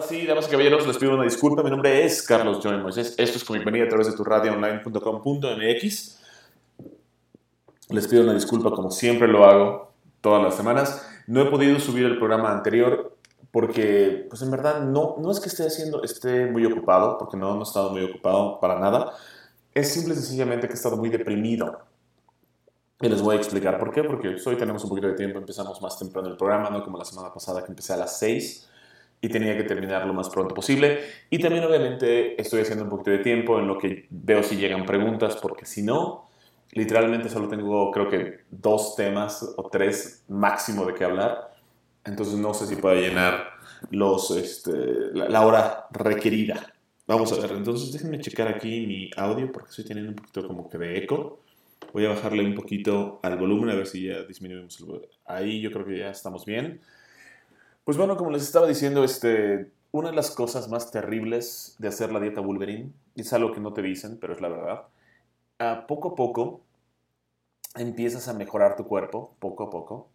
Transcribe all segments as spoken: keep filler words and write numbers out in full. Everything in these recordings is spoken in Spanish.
sí, damas y caballeros, les pido una disculpa. Mi nombre es Carlos Joy Moisés. Esto es con bienvenida a través de tu radio online punto com punto m x. Les pido una disculpa como siempre lo hago todas las semanas. No he podido subir el programa anterior porque, pues en verdad, no, no es que esté haciendo, esté muy ocupado, porque no, no he estado muy ocupado para nada. Es simple y sencillamente que he estado muy deprimido. Y les voy a explicar por qué, porque hoy tenemos un poquito de tiempo, empezamos más temprano el programa, no como la semana pasada que empecé a las seis y tenía que terminar lo más pronto posible. Y también obviamente estoy haciendo un poquito de tiempo en lo que veo si llegan preguntas, porque si no, literalmente solo tengo creo que dos temas o tres máximo de qué hablar. Entonces no sé si pueda llenar los, este, la, la hora requerida. Vamos a ver, entonces déjenme checar aquí mi audio porque estoy teniendo un poquito como que de eco. Voy a bajarle un poquito al volumen a ver si ya disminuimos el volumen. Ahí yo creo que ya estamos bien. Pues bueno, como les estaba diciendo, este, una de las cosas más terribles de hacer la dieta Wolverine, y es algo que no te dicen, pero es la verdad, a poco a poco empiezas a mejorar tu cuerpo, poco a poco,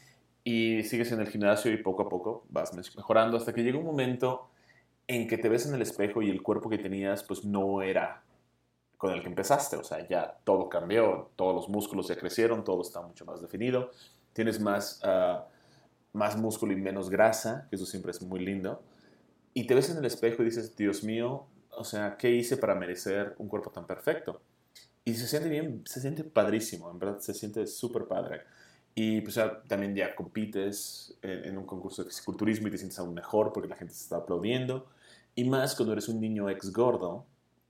y sigues en el gimnasio y poco a poco vas mejorando hasta que llega un momento en que te ves en el espejo y el cuerpo que tenías pues no era con el que empezaste, o sea, ya todo cambió, todos los músculos ya crecieron, todo está mucho más definido, tienes más, uh, más músculo y menos grasa, que eso siempre es muy lindo, y te ves en el espejo y dices, Dios mío, o sea, ¿qué hice para merecer un cuerpo tan perfecto? Y se siente bien, se siente padrísimo, en verdad se siente súper padre. Y pues ya, también ya compites en, en un concurso de fisiculturismo y te sientes aún mejor porque la gente se está aplaudiendo. Y más cuando eres un niño ex gordo,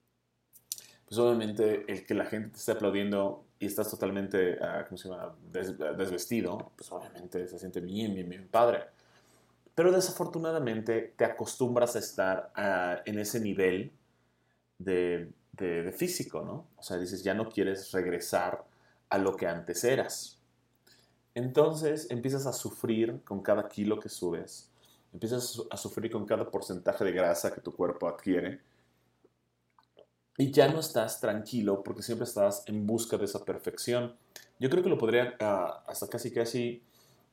pues obviamente el que la gente te esté aplaudiendo y estás totalmente, uh, ¿cómo se llama?, Des, desvestido, pues obviamente se siente bien, bien, bien padre. Pero desafortunadamente te acostumbras a estar uh, en ese nivel de, de, de físico, ¿no? O sea, dices, ya no quieres regresar a lo que antes eras. Entonces empiezas a sufrir con cada kilo que subes, empiezas a sufrir con cada porcentaje de grasa que tu cuerpo adquiere y ya no estás tranquilo porque siempre estás en busca de esa perfección. Yo creo que lo podría uh, hasta casi casi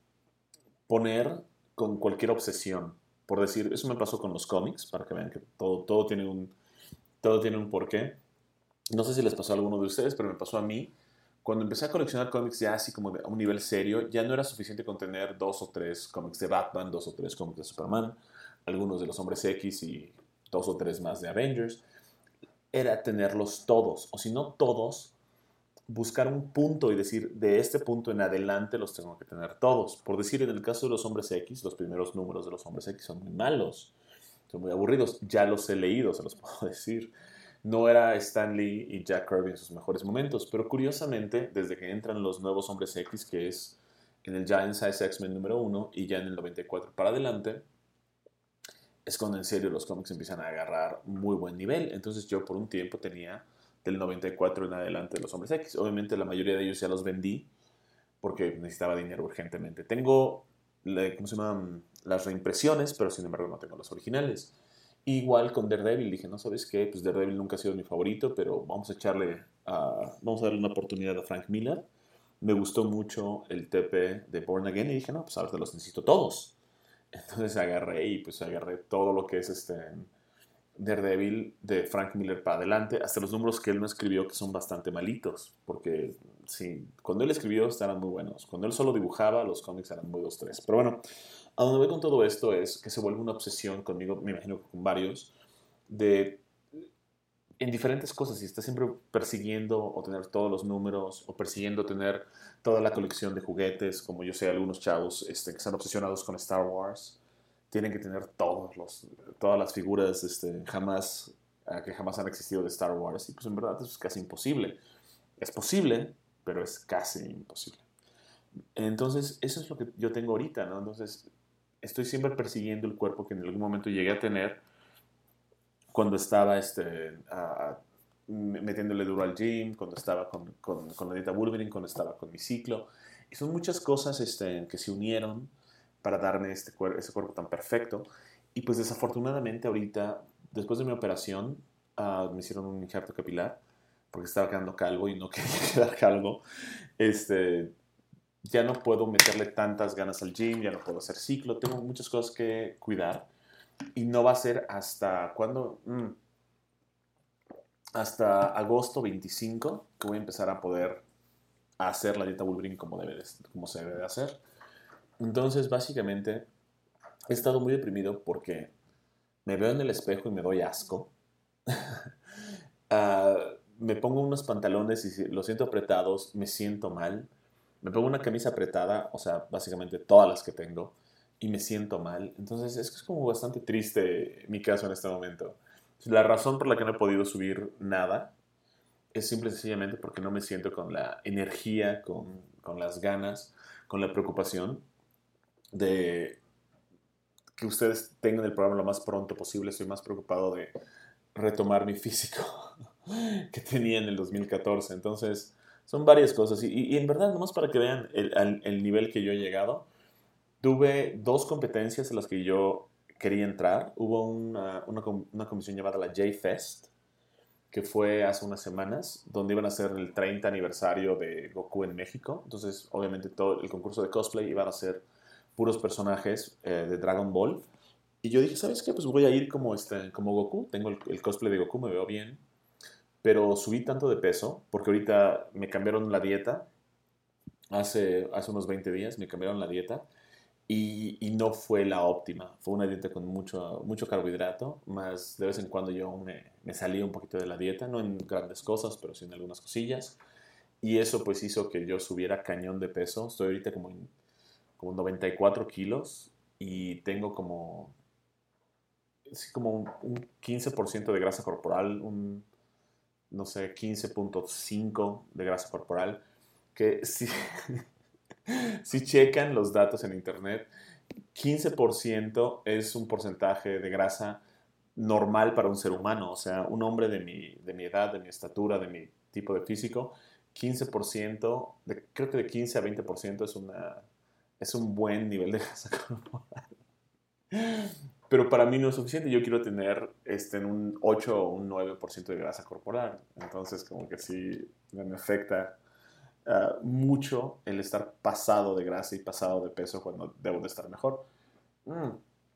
poner con cualquier obsesión. Por decir, eso me pasó con los cómics, para que vean que todo, todo, tiene, un, todo tiene un porqué. No sé si les pasó a alguno de ustedes, pero me pasó a mí. Cuando empecé a coleccionar cómics ya así como a un nivel serio, ya no era suficiente con tener dos o tres cómics de Batman, dos o tres cómics de Superman, algunos de los Hombres X y dos o tres más de Avengers. Era tenerlos todos, o si no todos, buscar un punto y decir, de este punto en adelante los tengo que tener todos. Por decir, en el caso de los Hombres X, los primeros números de los Hombres X son muy malos, son muy aburridos. Ya los he leído, se los puedo decir. No era Stan Lee y Jack Kirby en sus mejores momentos, pero curiosamente, desde que entran los nuevos Hombres X, que es en el Giant Size X-Men número uno y ya en el noventa y cuatro para adelante, es cuando en serio los cómics empiezan a agarrar muy buen nivel. Entonces yo por un tiempo tenía del noventa y cuatro en adelante los Hombres X. Obviamente la mayoría de ellos ya los vendí porque necesitaba dinero urgentemente. Tengo, ¿cómo se llaman?, las reimpresiones, pero sin embargo no tengo los originales. Igual con Daredevil, dije, no, ¿sabes qué? Pues Daredevil nunca ha sido mi favorito, pero vamos a echarle, uh, vamos a darle una oportunidad a Frank Miller. Me gustó mucho el T P de Born Again y dije, no, pues ahora te los necesito todos. Entonces agarré y pues agarré todo lo que es este Daredevil de Frank Miller para adelante, hasta los números que él no escribió que son bastante malitos, porque sí, cuando él escribió estaban muy buenos, cuando él solo dibujaba los cómics eran muy dos, tres, pero bueno, a donde voy con todo esto es que se vuelve una obsesión conmigo, me imagino que con varios, de en diferentes cosas, y está siempre persiguiendo o tener todos los números, o persiguiendo tener toda la colección de juguetes, como yo sé, algunos chavos este, que están obsesionados con Star Wars, tienen que tener todos los, todas las figuras este, jamás, uh, que jamás han existido de Star Wars, y pues en verdad eso es casi imposible. Es posible, pero es casi imposible. Entonces, eso es lo que yo tengo ahorita, ¿no? Entonces, estoy siempre persiguiendo el cuerpo que en algún momento llegué a tener cuando estaba este, uh, metiéndole duro al gym, cuando estaba con, con, con la dieta Wolverine, cuando estaba con mi ciclo. Y son muchas cosas este, que se unieron para darme este cuer ese cuerpo tan perfecto. Y pues desafortunadamente ahorita, después de mi operación, uh, me hicieron un injerto capilar porque estaba quedando calvo y no quería quedar calvo. Este, ya no puedo meterle tantas ganas al gym, ya no puedo hacer ciclo, tengo muchas cosas que cuidar. Y no va a ser hasta, ¿cuándo? Mm, hasta agosto veinticinco que voy a empezar a poder hacer la dieta Wolverine como, debe de- como se debe de hacer. Entonces, básicamente, he estado muy deprimido porque me veo en el espejo y me doy asco. Ah, me pongo unos pantalones y si los siento apretados, me siento mal. Me pongo una camisa apretada, o sea, básicamente todas las que tengo, y me siento mal. Entonces es, es como bastante triste mi caso en este momento. La razón por la que no he podido subir nada es simple y sencillamente porque no me siento con la energía, con, con las ganas, con la preocupación de que ustedes tengan el programa lo más pronto posible. Estoy más preocupado de retomar mi físico que tenía en el dos mil catorce. Entonces, son varias cosas. Y, y en verdad, nomás para que vean el, el, el nivel que yo he llegado, tuve dos competencias en las que yo quería entrar. Hubo una, una, una comisión llamada la J-Fest, que fue hace unas semanas, donde iban a hacer el treinta aniversario de Goku en México. Entonces, obviamente, todo el concurso de cosplay iban a ser puros personajes eh, de Dragon Ball. Y yo dije, ¿sabes qué? Pues voy a ir como, este, como Goku. Tengo el, el cosplay de Goku, me veo bien. Pero subí tanto de peso, porque ahorita me cambiaron la dieta. Hace, hace unos veinte días me cambiaron la dieta. Y, y no fue la óptima. Fue una dieta con mucho, mucho carbohidrato, más de vez en cuando yo me, me salía un poquito de la dieta, no en grandes cosas, pero sí en algunas cosillas. Y eso pues hizo que yo subiera cañón de peso. Estoy ahorita como en como noventa y cuatro kilos y tengo como, sí, como un, un quince por ciento de grasa corporal, un, no sé, quince punto cinco de grasa corporal, que si, si checan los datos en internet, quince por ciento es un porcentaje de grasa normal para un ser humano, o sea, un hombre de mi, de mi edad, de mi estatura, de mi tipo de físico, quince por ciento, de, creo que de quince a veinte por ciento es, una, es un buen nivel de grasa corporal. Pero para mí no es suficiente, yo quiero tener este, en un ocho o un nueve por ciento de grasa corporal, entonces como que sí me afecta uh, mucho el estar pasado de grasa y pasado de peso cuando debo de estar mejor. Mm.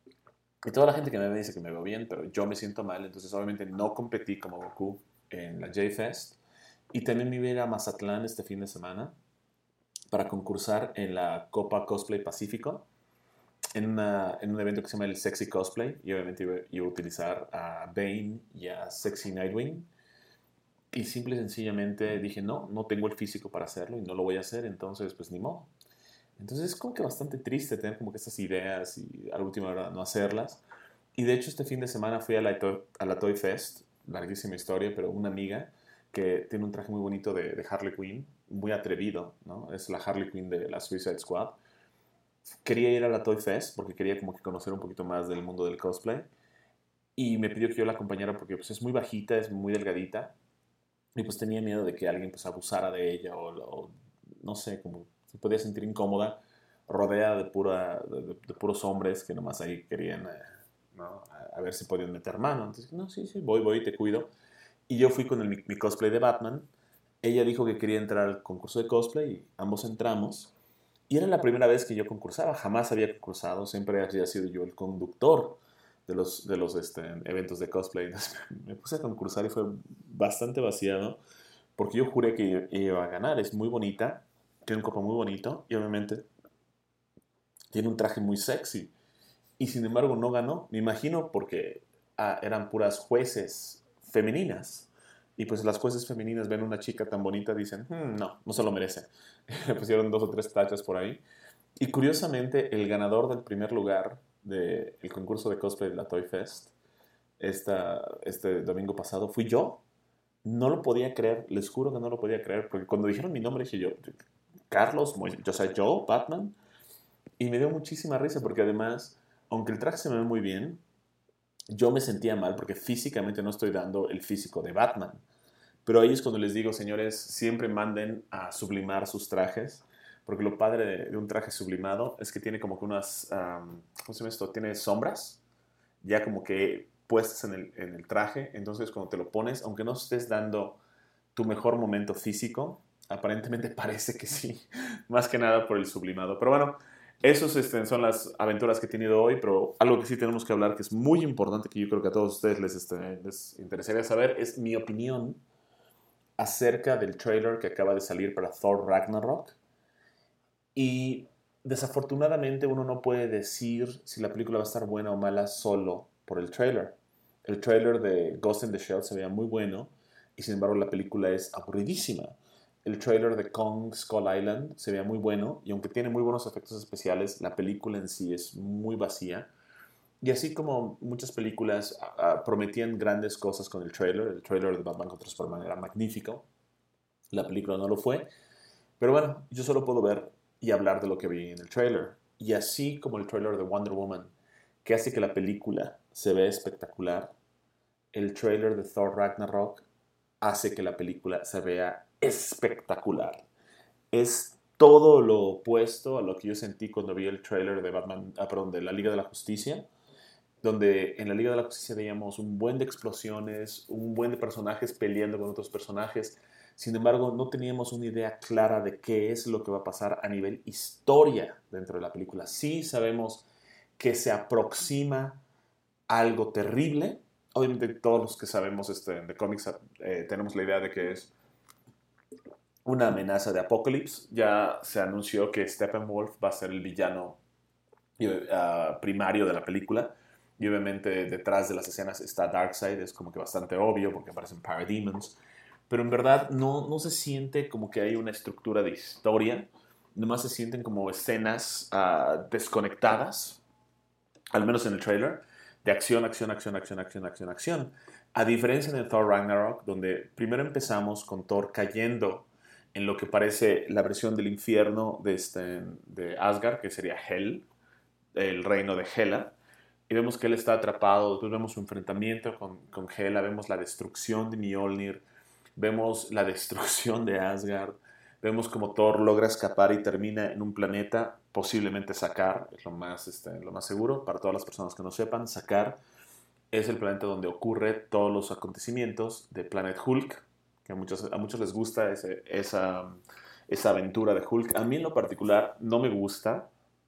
Y toda la gente que me ve dice que me veo bien, pero yo me siento mal, entonces obviamente no competí como Goku en la J-Fest. Y también me iba a ir a Mazatlán este fin de semana para concursar en la Copa Cosplay Pacífico, en, una, en un evento que se llama el Sexy Cosplay, y obviamente iba, iba a utilizar a Bane y a Sexy Nightwing. Y simple y sencillamente dije, no, no tengo el físico para hacerlo y no lo voy a hacer, entonces pues ni modo. Entonces es como que bastante triste tener como que estas ideas y a la última hora no hacerlas. Y de hecho este fin de semana fui a la, to a la Toy Fest, larguísima historia, pero una amiga que tiene un traje muy bonito de, de Harley Quinn, muy atrevido, ¿no? Es la Harley Quinn de la Suicide Squad. Quería ir a la Toy Fest porque quería como que conocer un poquito más del mundo del cosplay y me pidió que yo la acompañara porque pues, es muy bajita, es muy delgadita y pues tenía miedo de que alguien pues abusara de ella o, o no sé, como se podía sentir incómoda rodeada de, pura, de, de, de puros hombres que nomás ahí querían, eh, ¿no? A, a, ver si podían meter mano. Entonces, no, sí, sí, voy, voy, te cuido. Y yo fui con el, mi, mi cosplay de Batman. Ella dijo que quería entrar al concurso de cosplay y ambos entramos. Y era la primera vez que yo concursaba, jamás había concursado, siempre había sido yo el conductor de los, de los este, eventos de cosplay. Entonces me puse a concursar y fue bastante vaciado porque yo juré que iba a ganar. Es muy bonita, tiene un cuerpo muy bonito y obviamente tiene un traje muy sexy. Y sin embargo no ganó, me imagino porque ah, eran puras jueces femeninas. Y pues las jueces femeninas ven a una chica tan bonita y dicen, hmm, no, no se lo merece. Le pusieron dos o tres tachas por ahí. Y curiosamente, el ganador del primer lugar del concurso de cosplay de la Toy Fest esta, este domingo pasado fui yo. No lo podía creer, les juro que no lo podía creer, porque cuando dijeron mi nombre dije yo, Carlos, yo soy yo, Batman, y me dio muchísima risa porque además, aunque el traje se me ve muy bien, yo me sentía mal porque físicamente no estoy dando el físico de Batman. Pero ahí es cuando les digo, señores, siempre manden a sublimar sus trajes, porque lo padre de, de un traje sublimado es que tiene como que unas, um, ¿cómo se llama esto? Tiene sombras, ya como que puestas en el, en el traje, entonces cuando te lo pones, aunque no estés dando tu mejor momento físico, aparentemente parece que sí, más que nada por el sublimado. Pero bueno, Esas este, son las aventuras que he tenido hoy, pero algo que sí tenemos que hablar, que es muy importante, que yo creo que a todos ustedes les, este, les interesaría saber, es mi opinión acerca del trailer que acaba de salir para Thor Ragnarok. Y desafortunadamente uno no puede decir si la película va a estar buena o mala solo por el trailer. El trailer de Ghost in the Shell se veía muy bueno y sin embargo la película es aburridísima. El trailer de Kong Skull Island se veía muy bueno y aunque tiene muy buenos efectos especiales, la película en sí es muy vacía. Y así como muchas películas uh, prometían grandes cosas con el trailer, el trailer de Batman contra Superman era magnífico, la película no lo fue, pero bueno, yo solo puedo ver y hablar de lo que vi en el trailer. Y así como el trailer de Wonder Woman, que hace que la película se vea espectacular, el trailer de Thor Ragnarok hace que la película se vea espectacular. Es todo lo opuesto a lo que yo sentí cuando vi el trailer de Batman, ah, perdón, de la Liga de la Justicia, donde en la Liga de la Justicia veíamos un buen de explosiones, un buen de personajes peleando con otros personajes. Sin embargo, no teníamos una idea clara de qué es lo que va a pasar a nivel historia dentro de la película. Sí sabemos que se aproxima algo terrible. Obviamente todos los que sabemos este, de cómics eh, tenemos la idea de que es una amenaza de apocalipsis. Ya se anunció que Steppenwolf va a ser el villano uh, primario de la película. Y obviamente detrás de las escenas está Darkseid, es como que bastante obvio porque aparecen Parademons. Pero en verdad no, no se siente como que hay una estructura de historia. Nomás se sienten como escenas uh, desconectadas, al menos en el trailer, de acción, acción, acción, acción, acción, acción, acción. A diferencia de Thor Ragnarok, donde primero empezamos con Thor cayendo en lo que parece la versión del infierno de, este, de Asgard, que sería Hel, el reino de Hela, y vemos que él está atrapado, después vemos su enfrentamiento con, con Hela, vemos la destrucción de Mjolnir, vemos la destrucción de Asgard, vemos como Thor logra escapar y termina en un planeta, posiblemente Sakaar, es lo más, este, lo más seguro, para todas las personas que no sepan, Sakaar es el planeta donde ocurre todos los acontecimientos de Planet Hulk, que a muchos, a muchos les gusta ese, esa, esa aventura de Hulk. A mí en lo particular no me gusta.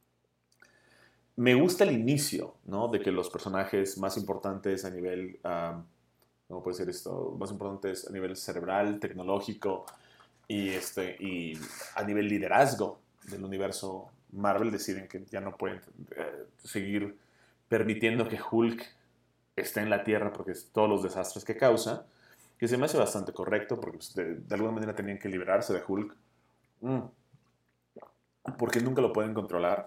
Me gusta el inicio, ¿no? De que los personajes más importantes a nivel, um, ¿cómo puede ser esto? Más importantes a nivel cerebral, tecnológico y, este, y a nivel liderazgo del universo Marvel deciden que ya no pueden eh, seguir permitiendo que Hulk esté en la Tierra porque es todos los desastres que causa, que se me hace bastante correcto porque pues, de, de alguna manera tenían que liberarse de Hulk, mm, porque nunca lo pueden controlar.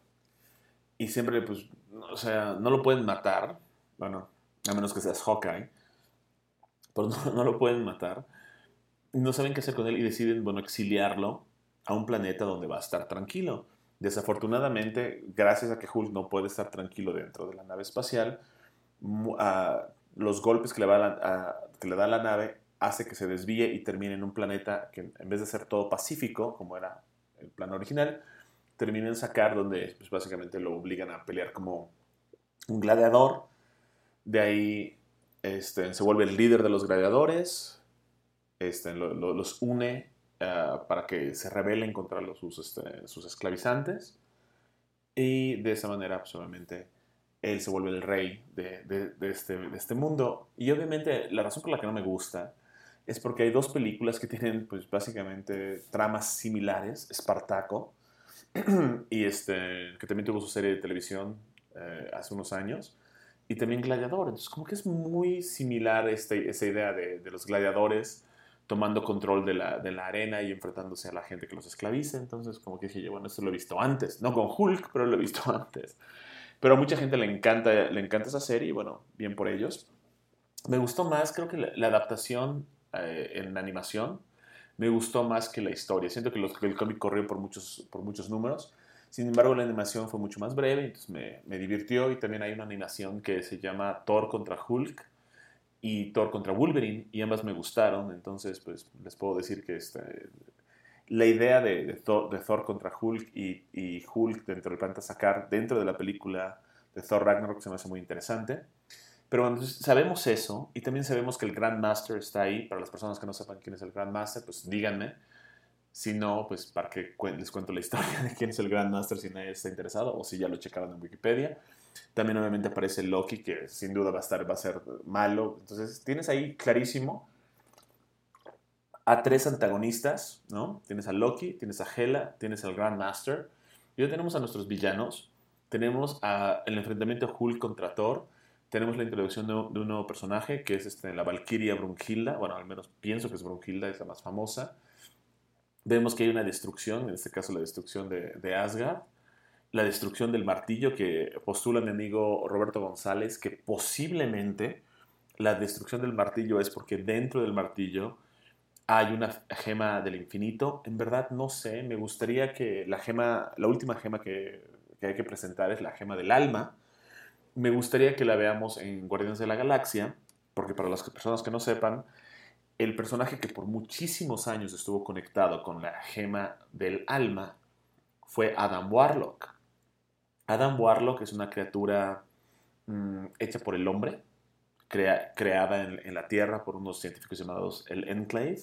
Y siempre, pues, o sea, no lo pueden matar. Bueno, a menos que seas Hawkeye. Pero no, no lo pueden matar. No saben qué hacer con él y deciden, bueno, exiliarlo a un planeta donde va a estar tranquilo. Desafortunadamente, gracias a que Hulk no puede estar tranquilo dentro de la nave espacial, uh, los golpes que le, va a la, uh, que le da la nave hace que se desvíe y termine en un planeta que en vez de ser todo pacífico, como era el plan original, termina en Sakaar, donde pues, básicamente lo obligan a pelear como un gladiador. De ahí este, se vuelve el líder de los gladiadores, este, lo, lo, los une uh, para que se rebelen contra los, sus, este, sus esclavizantes. Y de esa manera, pues obviamente, él se vuelve el rey de, de, de, este, de este mundo. Y obviamente la razón por la que no me gusta es porque hay dos películas que tienen pues básicamente tramas similares. Espartaco, y este, que también tuvo su serie de televisión eh, hace unos años, y también Gladiador. Entonces, como que es muy similar este, esa idea de, de los gladiadores tomando control de la, de la arena y enfrentándose a la gente que los esclaviza. Entonces, como que dije yo, bueno, esto lo he visto antes. No con Hulk, pero lo he visto antes. Pero a mucha gente le encanta, le encanta esa serie y, bueno, bien por ellos. Me gustó más, creo que la, la adaptación eh, en animación me gustó más que la historia. Siento que, los, que el cómic corrió por muchos, por muchos números. Sin embargo, la animación fue mucho más breve, entonces me, me divirtió. Y también hay una animación que se llama Thor contra Hulk y Thor contra Wolverine, y ambas me gustaron. Entonces, pues les puedo decir que este, la idea de, de, Thor, de Thor contra Hulk y, y Hulk dentro del planeta Sakaar, dentro de la película de Thor Ragnarok, se me hace muy interesante. Pero bueno, entonces sabemos eso, y también sabemos que el Grandmaster está ahí. Para las personas que no sepan quién es el Grandmaster, pues díganme. Si no, pues para que les cuento la historia de quién es el Grandmaster si nadie está interesado o si ya lo checaron en Wikipedia. También obviamente aparece Loki, que sin duda va a estar, va a ser malo. Entonces tienes ahí clarísimo a tres antagonistas, ¿no? Tienes a Loki, tienes a Hela, tienes al Grandmaster. Y ya tenemos a nuestros villanos. Tenemos a, el enfrentamiento de Hulk contra Thor. Tenemos la introducción de, de un nuevo personaje, que es este, la Valkyria Brunhilda. Bueno, al menos pienso que es Brunhilda, es la más famosa. Vemos que hay una destrucción, en este caso la destrucción de, de Asgard. La destrucción del martillo, que postula mi amigo Roberto González, que posiblemente la destrucción del martillo es porque dentro del martillo hay una gema del infinito. En verdad no sé, me gustaría que la gema, la última gema que, que hay que presentar es la gema del alma. Me gustaría que la veamos en Guardianes de la Galaxia, porque para las personas que no sepan, el personaje que por muchísimos años estuvo conectado con la gema del alma fue Adam Warlock. Adam Warlock es una criatura mmm, hecha por el hombre, crea, creada en, en la Tierra por unos científicos llamados el Enclave.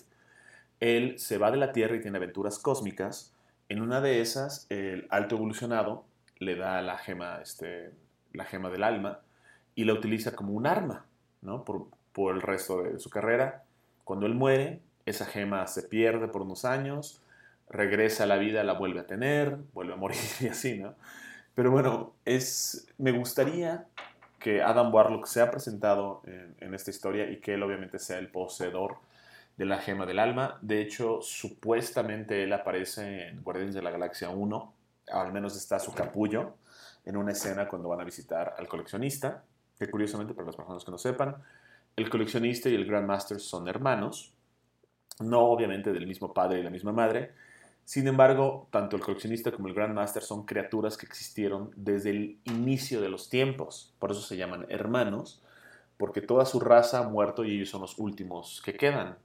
Él se va de la Tierra y tiene aventuras cósmicas. En una de esas, el alto evolucionado le da la gema, este, la gema del alma y la utiliza como un arma, ¿no? por, por el resto de su carrera. Cuando él muere, esa gema se pierde por unos años, regresa a la vida, la vuelve a tener, vuelve a morir y así, ¿no? Pero bueno, es, me gustaría que Adam Warlock sea presentado en, en esta historia y que él obviamente sea el poseedor de la gema del alma. De hecho, supuestamente él aparece en Guardianes de la Galaxia uno, al menos está su capullo, en una escena cuando van a visitar al coleccionista, que curiosamente, para las personas que no sepan, el coleccionista y el Grandmaster son hermanos, no obviamente del mismo padre y la misma madre. Sin embargo, tanto el coleccionista como el Grandmaster son criaturas que existieron desde el inicio de los tiempos. Por eso se llaman hermanos, porque toda su raza ha muerto y ellos son los últimos que quedan.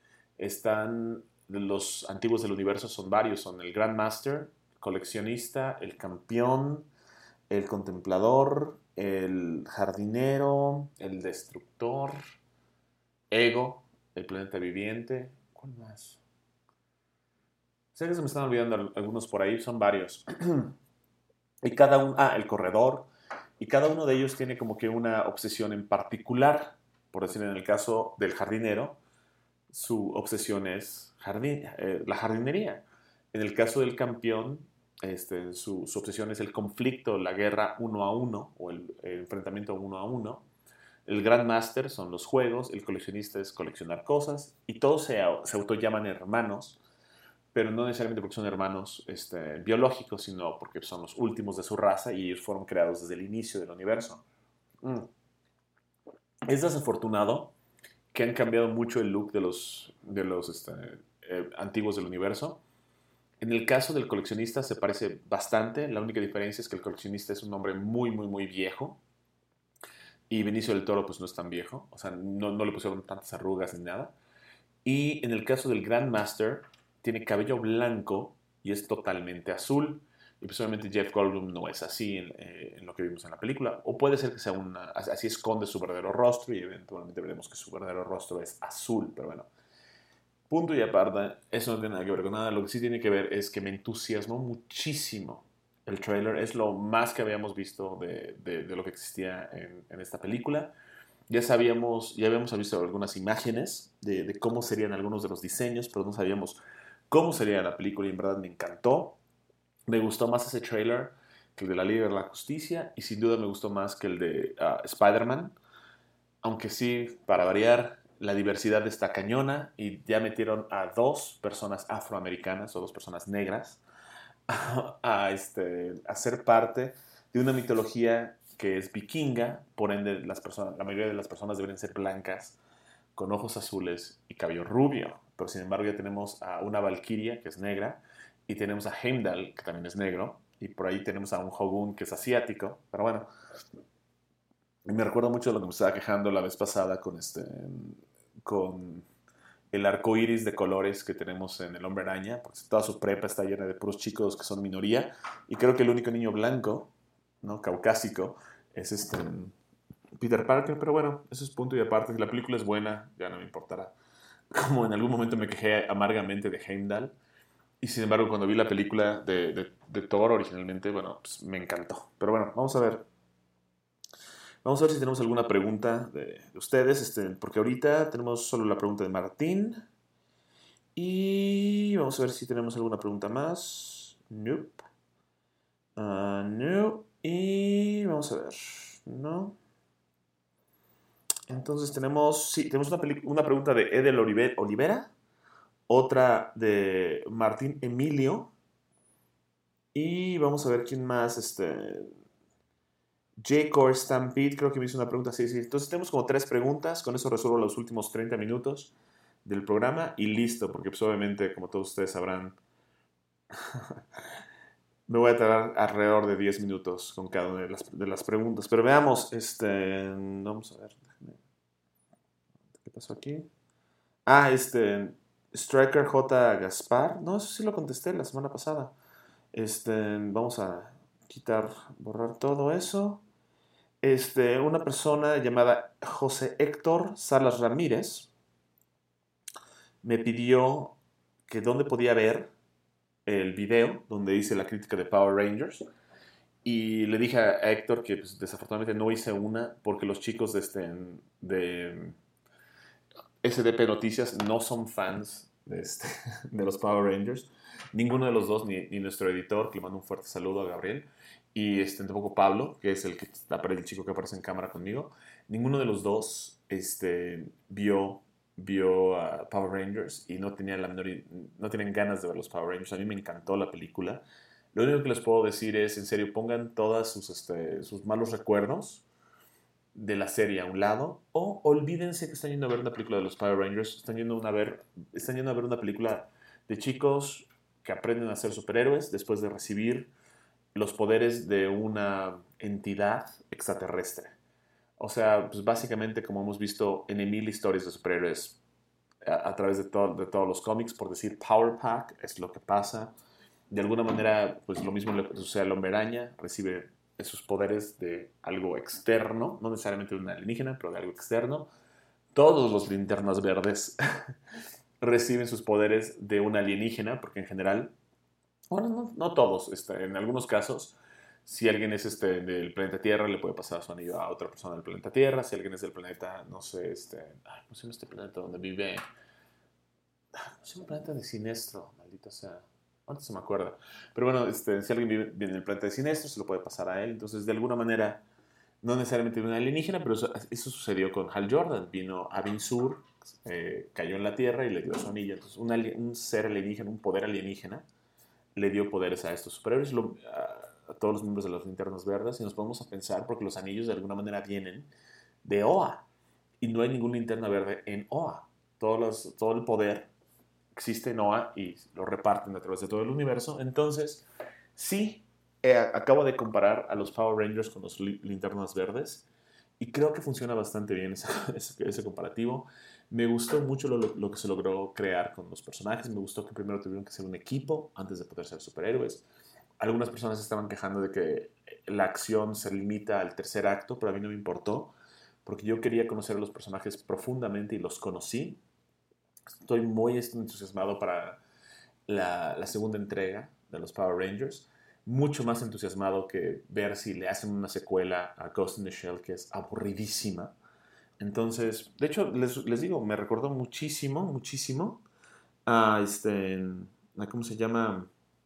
Están los antiguos del universo, son varios, son el Grandmaster, el coleccionista, el campeón, el contemplador, el jardinero, el destructor, Ego, el planeta viviente. ¿Cuál más? Sé que se me están olvidando algunos por ahí, son varios. Y cada uno, ah, el corredor, y cada uno de ellos tiene como que una obsesión en particular. Por decir, en el caso del jardinero, su obsesión es jardín, eh, la jardinería. En el caso del campeón, este, su, su, obsesión es el conflicto, la guerra uno a uno, o el, el enfrentamiento uno a uno. El Grandmaster son los juegos, el coleccionista es coleccionar cosas, y todos se, se autollaman hermanos, pero no necesariamente porque son hermanos este, biológicos, sino porque son los últimos de su raza y ellos fueron creados desde el inicio del universo. Mm. Es desafortunado que han cambiado mucho el look de los, de los este, eh, antiguos del universo. En el caso del coleccionista se parece bastante, la única diferencia es que el coleccionista es un hombre muy, muy, muy viejo y Benicio del Toro pues no es tan viejo, o sea, no, no le pusieron tantas arrugas ni nada. Y en el caso del Grandmaster, tiene cabello blanco y es totalmente azul. Y pues obviamente Jeff Goldblum no es así en, eh, en lo que vimos en la película. O puede ser que sea una, así esconde su verdadero rostro y eventualmente veremos que su verdadero rostro es azul. Pero bueno, punto y aparte, eso no tiene nada que ver con nada. Lo que sí tiene que ver es que me entusiasmó muchísimo el trailer. Es lo más que habíamos visto de, de, de lo que existía en, en esta película. Ya sabíamos, ya habíamos visto algunas imágenes de, de cómo serían algunos de los diseños, pero no sabíamos cómo sería la película y en verdad me encantó. Me gustó más ese trailer que el de la Liga de la Justicia y sin duda me gustó más que el de uh, Spider-Man. Aunque sí, para variar, la diversidad está cañona y ya metieron a dos personas afroamericanas o dos personas negras a, a, este, a ser parte de una mitología que es vikinga, por ende las personas, la mayoría de las personas deberían ser blancas, con ojos azules y cabello rubio. Pero sin embargo ya tenemos a una Valkyria que es negra y tenemos a Heimdall que también es negro y por ahí tenemos a un Shogun que es asiático. Pero bueno, me recuerdo mucho de lo que me estaba quejando la vez pasada con este, con el arco iris de colores que tenemos en El Hombre Araña, porque toda su prepa está llena de puros chicos que son minoría, y creo que el único niño blanco, ¿no? Caucásico, es este Peter Parker, pero bueno, eso es punto y aparte. Si la película es buena, ya no me importará. Como en algún momento me quejé amargamente de Heimdall, Y sin embargo, cuando vi la película de, de, de Thor originalmente, bueno, pues me encantó. Pero bueno, vamos a ver. Vamos a ver si tenemos alguna pregunta de, de ustedes, este, porque ahorita tenemos solo la pregunta de Martín. Y vamos a ver si tenemos alguna pregunta más. Nope. Uh, no. Y vamos a ver. No. Entonces tenemos, sí, tenemos una, una pregunta de Edel Olive Olivera, otra de Martín Emilio, y vamos a ver quién más, este, J-Core Stampede, creo que me hizo una pregunta, sí, sí. Entonces tenemos como tres preguntas, con eso resuelvo los últimos treinta minutos del programa y listo, porque pues obviamente, como todos ustedes sabrán, me voy a tardar alrededor de diez minutos con cada una de las, de las preguntas. Pero veamos, este, vamos a ver, ¿qué pasó aquí? Ah, este, Striker J. Gaspar. No, eso sí lo contesté la semana pasada. Este, vamos a quitar, borrar todo eso. Este, una persona llamada José Héctor Salas Ramírez me pidió que dónde podía ver el video donde hice la crítica de Power Rangers. Y le dije a Héctor que pues, desafortunadamente no hice una porque los chicos de, este, de S D P Noticias no son fans de, este, de los Power Rangers. Ninguno de los dos, ni, ni nuestro editor, que le mando un fuerte saludo a Gabriel, y este, tampoco Pablo, que es el, que, el chico que aparece en cámara conmigo. Ninguno de los dos este, vio, vio a Power Rangers y no tenían, la menor, no tienen ganas de ver los Power Rangers. A mí me encantó la película. Lo único que les puedo decir es, en serio, pongan todos sus, este, sus malos recuerdos de la serie a un lado, o olvídense que están yendo a ver una película de los Power Rangers, están yendo a ver, están yendo a ver una película de chicos que aprenden a ser superhéroes después de recibir los poderes de una entidad extraterrestre. O sea, pues básicamente como hemos visto en mil historias de superhéroes a, a través de, to de todos los cómics, por decir Power Pack, es lo que pasa. De alguna manera, pues lo mismo le sucede al Hombre Araña, recibe esos poderes de algo externo, no necesariamente de un alienígena, pero de algo externo. Todos los linternas verdes reciben sus poderes de un alienígena, porque en general, bueno, no, no todos, este, en algunos casos, si alguien es este, del planeta Tierra, le puede pasar su anillo a otra persona del planeta Tierra. Si alguien es del planeta, no sé, este, ay, ¿cómo se llama este planeta donde vive? ¿Cómo se llama el planeta de Sinestro? Maldito sea. Antes se me acuerda. Pero bueno, este, si alguien vive en el planeta de Sinestro, se lo puede pasar a él. Entonces, de alguna manera, no necesariamente un alienígena, pero eso, eso sucedió con Hal Jordan. Vino a Sur, eh, cayó en la Tierra y le dio su anillo. Entonces, un, un ser alienígena, un poder alienígena, le dio poderes a estos superhéroes, lo, a, a todos los miembros de los Linternas Verdes, y nos podemos a pensar, porque los anillos de alguna manera vienen de Oa, y no hay ningún Linterna Verde en Oa. Todos los, todo el poder existe en Oa y lo reparten a través de todo el universo. Entonces, sí, eh, acabo de comparar a los Power Rangers con los li Linternas Verdes y creo que funciona bastante bien ese, ese, ese comparativo. Me gustó mucho lo, lo que se logró crear con los personajes. Me gustó que primero tuvieron que ser un equipo antes de poder ser superhéroes. Algunas personas estaban quejando de que la acción se limita al tercer acto, pero a mí no me importó, porque yo quería conocer a los personajes profundamente y los conocí. Estoy muy entusiasmado para la, la segunda entrega de los Power Rangers. Mucho más entusiasmado que ver si le hacen una secuela a Ghost in the Shell, que es aburridísima. Entonces, de hecho, les, les digo, me recordó muchísimo, muchísimo a este, a, ¿cómo se llama?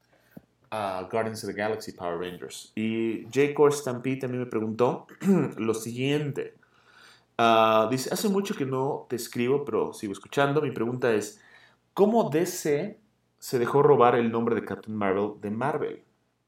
A Guardians of the Galaxy Power Rangers. Y J-Core Stampede también me preguntó lo siguiente. Uh, dice, hace mucho que no te escribo, pero sigo escuchando. Mi pregunta es, ¿cómo D C se dejó robar el nombre de Captain Marvel de Marvel?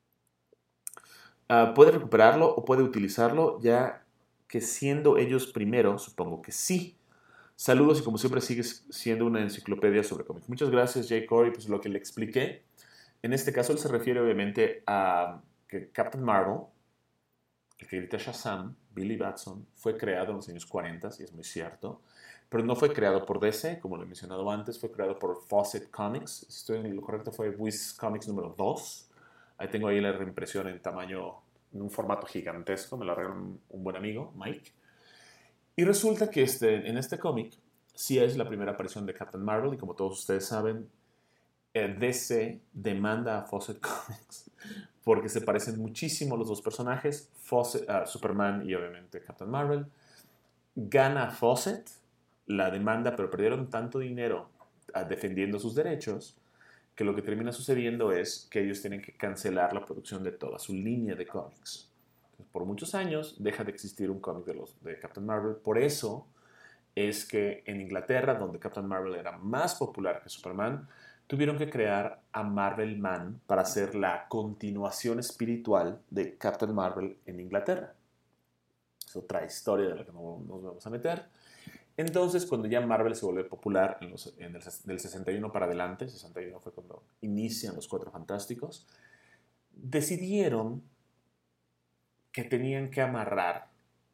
Uh, ¿Puede recuperarlo o puede utilizarlo ya que siendo ellos primero? Supongo que sí. Saludos y como siempre sigues siendo una enciclopedia sobre cómics. Muchas gracias, J. Corey, pues lo que le expliqué. En este caso él se refiere obviamente a que Captain Marvel, el que grita Shazam, Billy Batson, fue creado en los años cuarenta, y es muy cierto, pero no fue creado por D C, como lo he mencionado antes, fue creado por Fawcett Comics. Si estoy en lo correcto, fue Wiz Comics número dos. Ahí tengo ahí la reimpresión en tamaño, en un formato gigantesco, me lo regaló un, un buen amigo, Mike. Y resulta que este, en este cómic sí es la primera aparición de Captain Marvel, y como todos ustedes saben, eh, D C demanda a Fawcett Comics porque se parecen muchísimo los dos personajes, Fawcett, uh, Superman y obviamente Captain Marvel. Gana Fawcett la demanda, pero perdieron tanto dinero uh, defendiendo sus derechos que lo que termina sucediendo es que ellos tienen que cancelar la producción de toda su línea de cómics. Entonces, por muchos años deja de existir un cómic de, los, de Captain Marvel. Por eso es que en Inglaterra, donde Captain Marvel era más popular que Superman, tuvieron que crear a Marvel Man para hacer la continuación espiritual de Captain Marvel en Inglaterra. Es otra historia de la que no nos vamos a meter. Entonces, cuando ya Marvel se vuelve popular en los, en el, del sesenta y uno para adelante, sesenta y uno fue cuando inician los Cuatro Fantásticos, decidieron que tenían que amarrar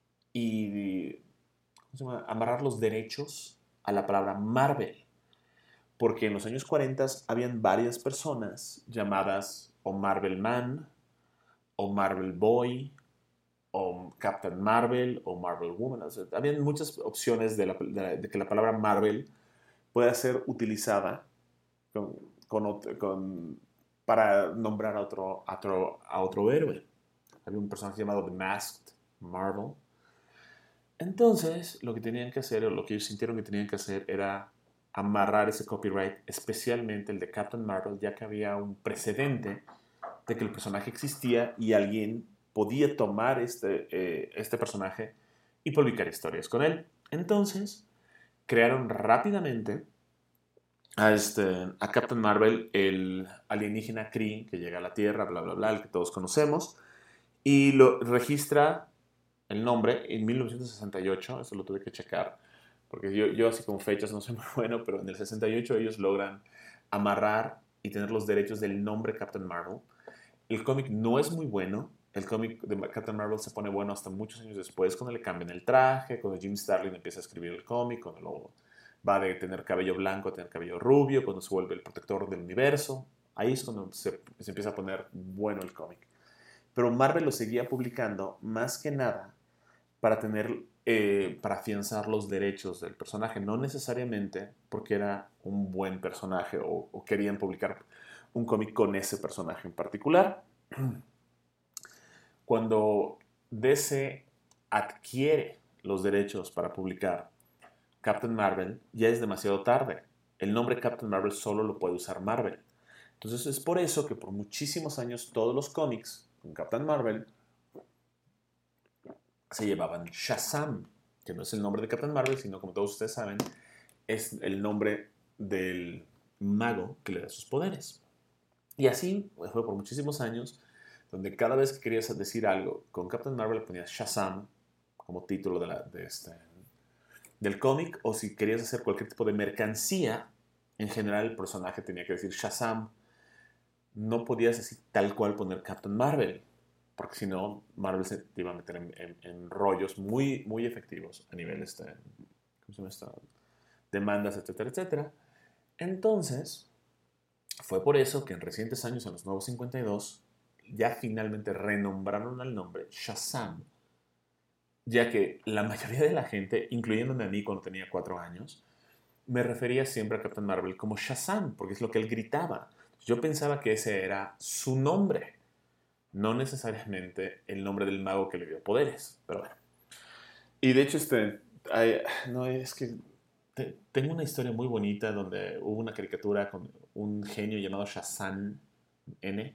y ¿cómo se llama? amarrar los derechos a la palabra Marvel. Porque en los años cuarenta habían varias personas llamadas o Marvel Man, o Marvel Boy, o Captain Marvel, o Marvel Woman. O sea, habían muchas opciones de, la, de, de que la palabra Marvel pueda ser utilizada con, con, con, para nombrar a otro, a, otro, a otro héroe. Había un personaje llamado The Masked Marvel. Entonces, lo que tenían que hacer, o lo que ellos sintieron que tenían que hacer, era amarrar ese copyright, especialmente el de Captain Marvel, ya que había un precedente de que el personaje existía y alguien podía tomar este, eh, este personaje y publicar historias con él. Entonces, crearon rápidamente a, este, a Captain Marvel, el alienígena Kree que llega a la Tierra, bla, bla, bla, el que todos conocemos, y lo registra el nombre en mil novecientos sesenta y ocho, eso lo tuve que checar, porque yo, yo así con fechas no soy muy bueno, pero en el sesenta y ocho ellos logran amarrar y tener los derechos del nombre Captain Marvel. El cómic no es muy bueno, el cómic de Captain Marvel se pone bueno hasta muchos años después, cuando le cambian el traje, cuando Jim Starlin empieza a escribir el cómic, cuando lo va de tener cabello blanco a tener cabello rubio, cuando se vuelve el protector del universo, ahí es cuando se, se empieza a poner bueno el cómic. Pero Marvel lo seguía publicando más que nada para tener, eh, para afianzar los derechos del personaje, no necesariamente porque era un buen personaje o, o querían publicar un cómic con ese personaje en particular. Cuando D C adquiere los derechos para publicar Captain Marvel, ya es demasiado tarde. El nombre Captain Marvel solo lo puede usar Marvel. Entonces es por eso que por muchísimos años todos los cómics con Captain Marvel se llevaban Shazam, que no es el nombre de Captain Marvel, sino como todos ustedes saben, es el nombre del mago que le da sus poderes. Y así fue por muchísimos años, donde cada vez que querías decir algo con Captain Marvel le ponías Shazam como título de la, de este, del cómic, o si querías hacer cualquier tipo de mercancía, en general el personaje tenía que decir Shazam. No podías así tal cual poner Captain Marvel, porque si no, Marvel se te iba a meter en, en, en rollos muy, muy efectivos a nivel este, ¿cómo se llama esto? Demandas, etcétera, etcétera. Entonces, fue por eso que en recientes años, en los Nuevos cincuenta y dos, ya finalmente renombraron al nombre Shazam, ya que la mayoría de la gente, incluyéndome a mí cuando tenía cuatro años, me refería siempre a Captain Marvel como Shazam, porque es lo que él gritaba. Yo pensaba que ese era su nombre, no necesariamente el nombre del mago que le dio poderes, pero bueno. Y de hecho, este, hay, no, es que te, tengo una historia muy bonita donde hubo una caricatura con un genio llamado Shazam N,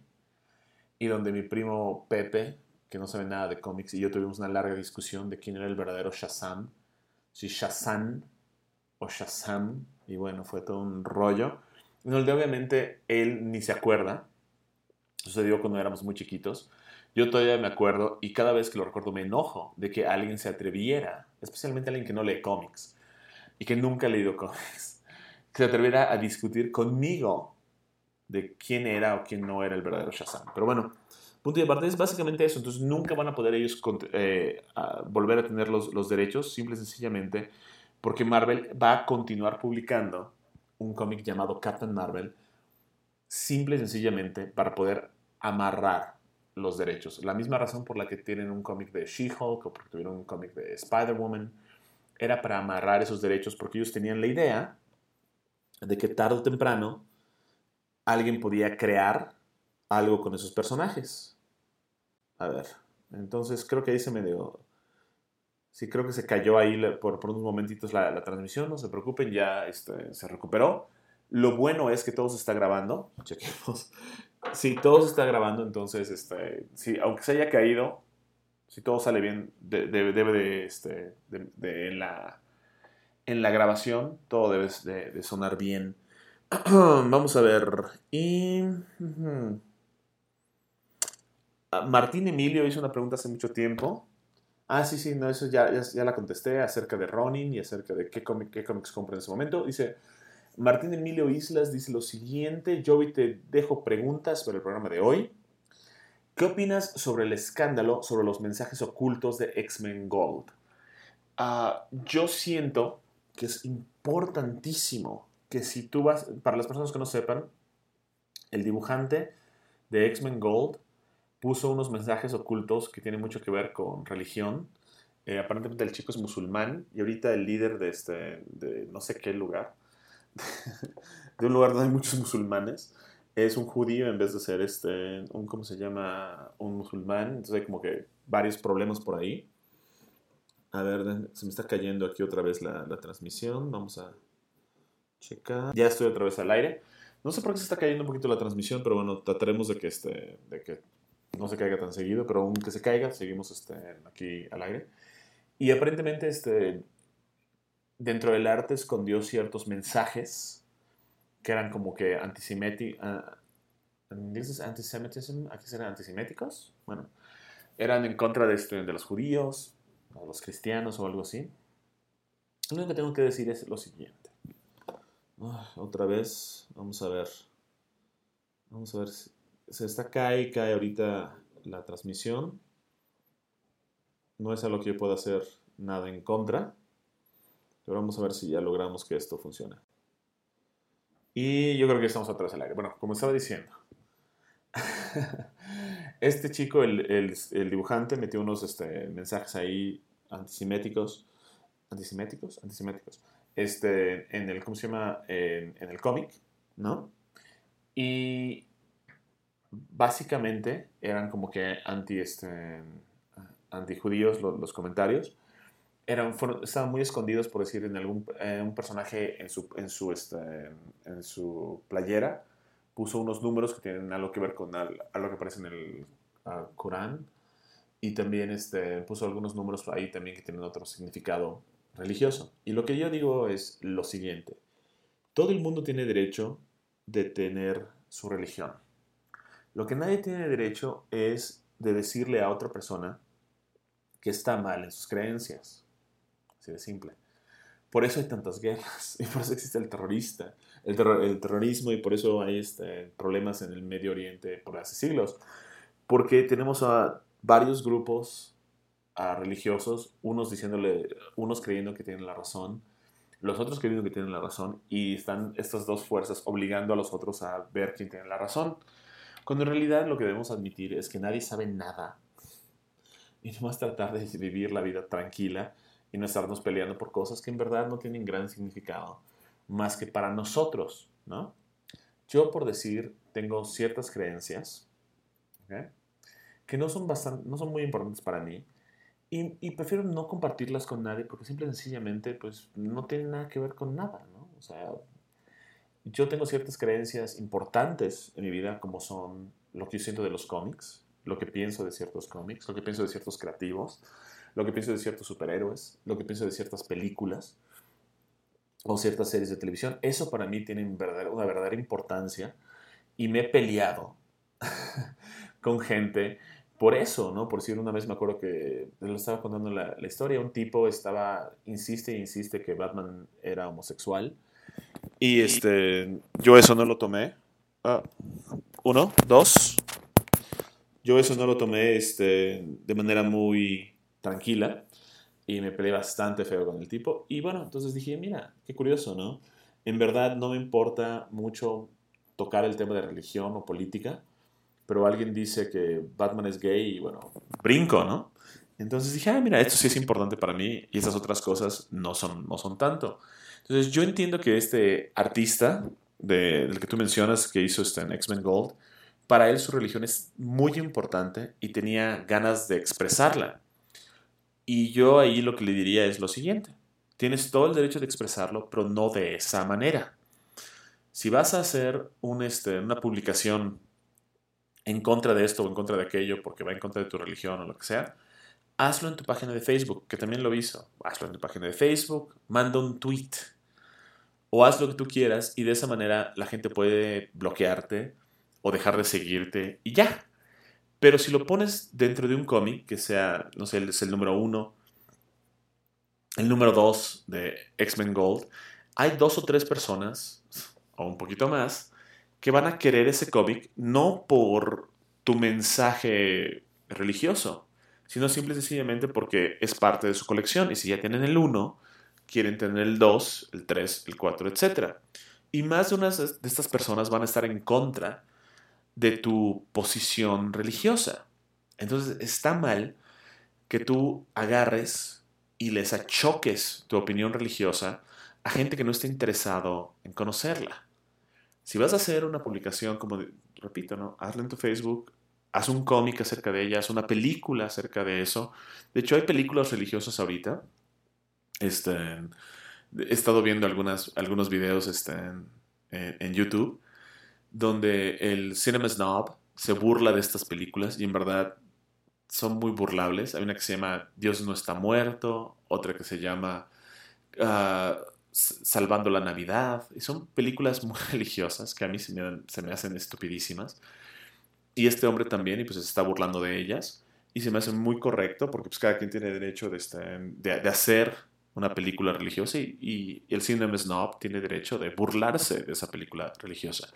y donde mi primo Pepe, que no sabe nada de cómics, y yo tuvimos una larga discusión de quién era el verdadero Shazam, si Shazam o Shazam, y bueno, fue todo un rollo, en donde obviamente él ni se acuerda, sucedió cuando éramos muy chiquitos, yo todavía me acuerdo, y cada vez que lo recuerdo me enojo de que alguien se atreviera, especialmente alguien que no lee cómics, y que nunca ha leído cómics, que se atreviera a discutir conmigo de quién era o quién no era el verdadero Shazam. Pero bueno, punto y aparte es básicamente eso. Entonces nunca van a poder ellos eh, a volver a tener los, los derechos, simple y sencillamente porque Marvel va a continuar publicando un cómic llamado Captain Marvel, simple y sencillamente para poder amarrar los derechos. La misma razón por la que tienen un cómic de She-Hulk o porque tuvieron un cómic de Spider-Woman era para amarrar esos derechos porque ellos tenían la idea de que tarde o temprano alguien podía crear algo con esos personajes. A ver, entonces creo que ahí se me dio... Sí, creo que se cayó ahí por, por unos momentitos la, la transmisión, no se preocupen, ya este, se recuperó. Lo bueno es que todo se está grabando. Chequemos. Sí, todo se está grabando, entonces, este, sí, aunque se haya caído, si todo sale bien, de, de, debe de, este, de, de, en, la, en la grabación, todo debe de, de sonar bien. Vamos a ver. Y... Uh-huh. Martín Emilio hizo una pregunta hace mucho tiempo. Ah, sí, sí, no, eso ya, ya, ya la contesté acerca de Ronin y acerca de qué, cómic, qué cómics compra en ese momento. Dice, Martín Emilio Islas dice lo siguiente, yo hoy te dejo preguntas para el programa de hoy. ¿Qué opinas sobre el escándalo sobre los mensajes ocultos de X-Men Gold? Uh, yo siento que es importantísimo que si tú vas, para las personas que no sepan, el dibujante de X-Men Gold puso unos mensajes ocultos que tienen mucho que ver con religión. Eh, aparentemente el chico es musulmán y ahorita el líder de este, de no sé qué lugar, de un lugar donde hay muchos musulmanes, es un judío en vez de ser este, un, ¿cómo se llama? Un musulmán. Entonces hay como que varios problemas por ahí. A ver, se me está cayendo aquí otra vez la, la transmisión. Vamos a checar. Ya estoy otra vez al aire. No sé por qué se está cayendo un poquito la transmisión, pero bueno, trataremos de que, este, de que no se caiga tan seguido, pero aunque se caiga, seguimos este, aquí al aire. Y aparentemente este, dentro del arte escondió ciertos mensajes que eran como que antiseméticos. Uh, en inglés es antisemitism, aquí serán antiseméticos. Bueno, eran en contra de, este, de los judíos, o los cristianos o algo así. Lo único que tengo que decir es lo siguiente. Uh, otra vez, vamos a ver. Vamos a ver si se está cae y cae ahorita la transmisión. No es algo que yo pueda hacer nada en contra. Pero vamos a ver si ya logramos que esto funcione. Y yo creo que estamos otra vez al aire. Bueno, como estaba diciendo. Este chico, el, el, el dibujante, metió unos este, mensajes ahí antiseméticos. ¿Antiseméticos? Antiseméticos. Este, en el, ¿cómo se llama? En, en el cómic, ¿no? Y básicamente eran como que anti, este, antijudíos los, los comentarios. Eran, fueron, estaban muy escondidos, por decir, en algún eh, un personaje en su, en, su, este, en su playera puso unos números que tienen algo que ver con al, algo que aparece en el uh, Corán, y también este, puso algunos números ahí también que tienen otro significado religioso. Y lo que yo digo es lo siguiente: todo el mundo tiene derecho de tener su religión. Lo que nadie tiene derecho es de decirle a otra persona que está mal en sus creencias. Así de simple. Por eso hay tantas guerras, y por eso existe el terrorista, el, terror, el terrorismo, y por eso hay este, problemas en el Medio Oriente por hace siglos. Porque tenemos a varios grupos a religiosos, unos diciéndole, unos creyendo que tienen la razón, los otros creyendo que tienen la razón, y están estas dos fuerzas obligando a los otros a ver quién tiene la razón. Cuando en realidad lo que debemos admitir es que nadie sabe nada, y nomás tratar de vivir la vida tranquila y no estarnos peleando por cosas que en verdad no tienen gran significado, más que para nosotros, ¿no? Yo, por decir, tengo ciertas creencias, ¿okay?, que no son, bastante, no son muy importantes para mí, y, y prefiero no compartirlas con nadie porque simple y sencillamente pues, no tienen nada que ver con nada, ¿no? O sea, yo tengo ciertas creencias importantes en mi vida, como son lo que yo siento de los cómics, lo que pienso de ciertos cómics, lo que pienso de ciertos creativos, lo que pienso de ciertos superhéroes, lo que pienso de ciertas películas o ciertas series de televisión. Eso para mí tiene una verdadera importancia, y me he peleado con gente por eso, ¿no? Por decir, una vez me acuerdo que le estaba contando la, la historia, un tipo estaba, insiste e insiste que Batman era homosexual, y este, yo eso no lo tomé. Ah, uno, dos. Yo eso no lo tomé este, de manera muy tranquila, y me peleé bastante feo con el tipo. Y bueno, entonces dije, mira, qué curioso, ¿no? En verdad no me importa mucho tocar el tema de religión o política, pero alguien dice que Batman es gay y bueno, brinco, ¿no? Entonces dije, ah, mira, esto sí es importante para mí y esas otras cosas no son, no son tanto. Entonces yo entiendo que este artista de, del que tú mencionas que hizo este en X-Men Gold, para él su religión es muy importante y tenía ganas de expresarla. Y yo ahí lo que le diría es lo siguiente. Tienes todo el derecho de expresarlo, pero no de esa manera. Si vas a hacer un, este, una publicación en contra de esto o en contra de aquello, porque va en contra de tu religión o lo que sea, hazlo en tu página de Facebook, que también lo hizo. Hazlo en tu página de Facebook, manda un tweet o haz lo que tú quieras y de esa manera la gente puede bloquearte o dejar de seguirte y ya. Pero si lo pones dentro de un cómic, que sea, no sé, es el número uno, el número dos de X-Men Gold, hay dos o tres personas, o un poquito más, que van a querer ese cómic no por tu mensaje religioso, sino simple y sencillamente porque es parte de su colección. Y si ya tienen el uno, quieren tener el dos, el tres, el cuatro, etcétera. Y más de unas de estas personas van a estar en contra de tu posición religiosa. Entonces está mal que tú agarres y les achoques tu opinión religiosa a gente que no esté interesado en conocerla. Si vas a hacer una publicación, como de- repito, ¿no? Hazla en tu Facebook, haz un cómic acerca de ella, haz una película acerca de eso. De hecho, hay películas religiosas ahorita. Este, he estado viendo algunas, algunos videos este, en, en- en YouTube donde el Cinema Snob se burla de estas películas y en verdad son muy burlables. Hay una que se llama Dios no está muerto, otra que se llama ah, S- Salvando la Navidad. Y son películas muy religiosas que a mí se me, dan- se me hacen estupidísimas. Y este hombre también, y pues se está burlando de ellas. Y se me hace muy correcto porque pues cada quien tiene derecho de, este- de, de hacer una película religiosa y, y el Cinema Snob tiene derecho de burlarse de esa película religiosa.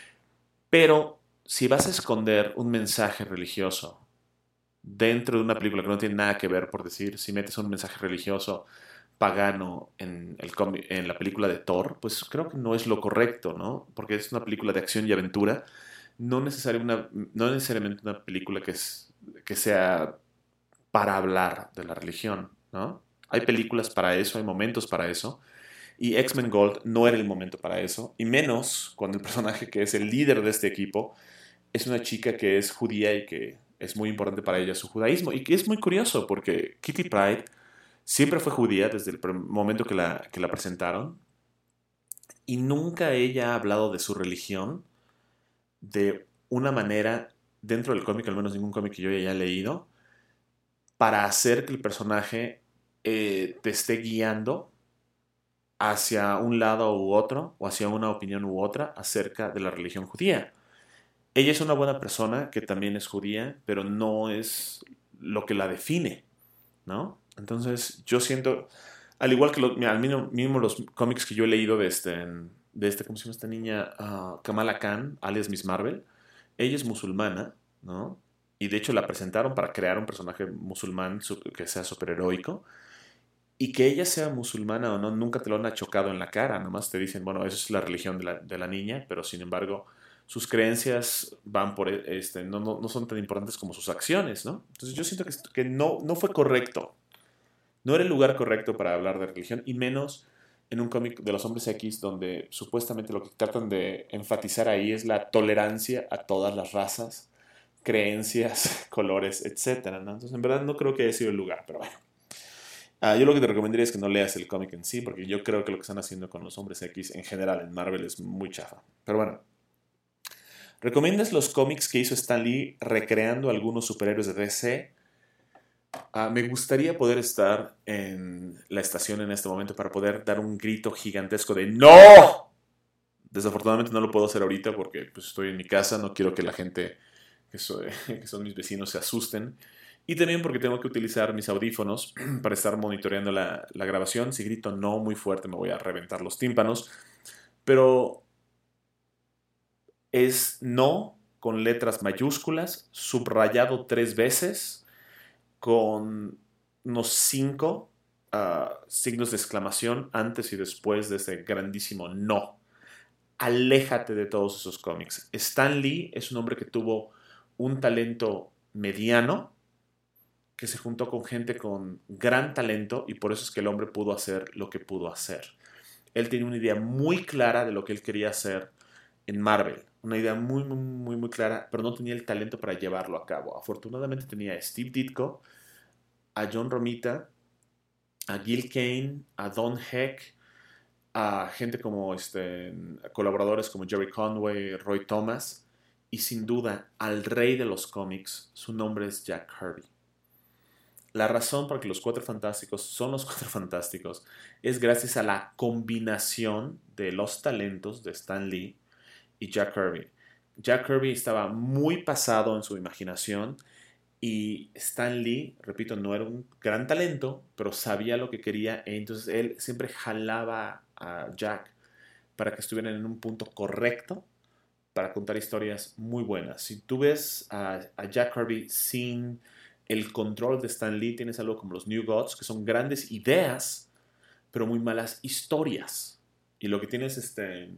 Pero si vas a esconder un mensaje religioso dentro de una película que no tiene nada que ver, por decir, si metes un mensaje religioso pagano en, el en la película de Thor, pues creo que no es lo correcto, ¿no? Porque es una película de acción y aventura, no, necesaria una, no necesariamente una película que, es, que sea para hablar de la religión, ¿no? Hay películas para eso, hay momentos para eso, y X-Men Gold no era el momento para eso, y menos cuando el personaje que es el líder de este equipo es una chica que es judía y que es muy importante para ella su judaísmo. Y que es muy curioso porque Kitty Pryde siempre fue judía desde el momento que la, que la presentaron y nunca ella ha hablado de su religión de una manera dentro del cómic, al menos ningún cómic que yo haya leído, para hacer que el personaje eh, te esté guiando hacia un lado u otro o hacia una opinión u otra acerca de la religión judía. Ella es una buena persona que también es judía, pero no es lo que la define, ¿no? Entonces yo siento, al igual que lo, mira, al mismo, mismo los cómics que yo he leído de este, de este ¿cómo se llama esta niña? Uh, Kamala Khan, alias Miss Marvel. Ella es musulmana, ¿no? Y de hecho la presentaron para crear un personaje musulmán que sea superheroico. Y que ella sea musulmana o no, nunca te lo han chocado en la cara, nomás te dicen, bueno, esa es la religión de la, de la niña, pero sin embargo sus creencias van por, este, no, no, no son tan importantes como sus acciones, ¿no? Entonces yo siento que, que no, no fue correcto, no era el lugar correcto para hablar de religión, y menos en un cómic de los hombres X, donde supuestamente lo que tratan de enfatizar ahí es la tolerancia a todas las razas, creencias, colores, etcétera, ¿no? Entonces en verdad no creo que haya sido el lugar, pero bueno. Ah, yo lo que te recomendaría es que no leas el cómic en sí, porque yo creo que lo que están haciendo con los hombres X en general en Marvel es muy chafa. Pero bueno, ¿recomiendas los cómics que hizo Stan Lee recreando algunos superhéroes de D C? Ah, me gustaría poder estar en la estación en este momento para poder dar un grito gigantesco de ¡No! Desafortunadamente no lo puedo hacer ahorita porque pues, estoy en mi casa, no quiero que la gente que, soy, que son mis vecinos se asusten. Y también porque tengo que utilizar mis audífonos para estar monitoreando la, la grabación. Si grito no muy fuerte me voy a reventar los tímpanos. Pero es no con letras mayúsculas, subrayado tres veces, con unos cinco uh, signos de exclamación antes y después de ese grandísimo no. Aléjate de todos esos cómics. Stan Lee es un hombre que tuvo un talento mediano, que se juntó con gente con gran talento y por eso es que el hombre pudo hacer lo que pudo hacer. Él tenía una idea muy clara de lo que él quería hacer en Marvel. Una idea muy, muy, muy, muy clara, pero no tenía el talento para llevarlo a cabo. Afortunadamente tenía a Steve Ditko, a John Romita, a Gil Kane, a Don Heck, a gente como este, colaboradores como Jerry Conway, Roy Thomas, y sin duda al rey de los cómics, su nombre es Jack Kirby. La razón por la que los Cuatro Fantásticos son los Cuatro Fantásticos es gracias a la combinación de los talentos de Stan Lee y Jack Kirby. Jack Kirby estaba muy pasado en su imaginación y Stan Lee, repito, no era un gran talento, pero sabía lo que quería, e entonces él siempre jalaba a Jack para que estuvieran en un punto correcto para contar historias muy buenas. Si tú ves a, a Jack Kirby sin el control de Stan Lee, tienes algo como los New Gods, que son grandes ideas, pero muy malas historias. Y lo que tienes este,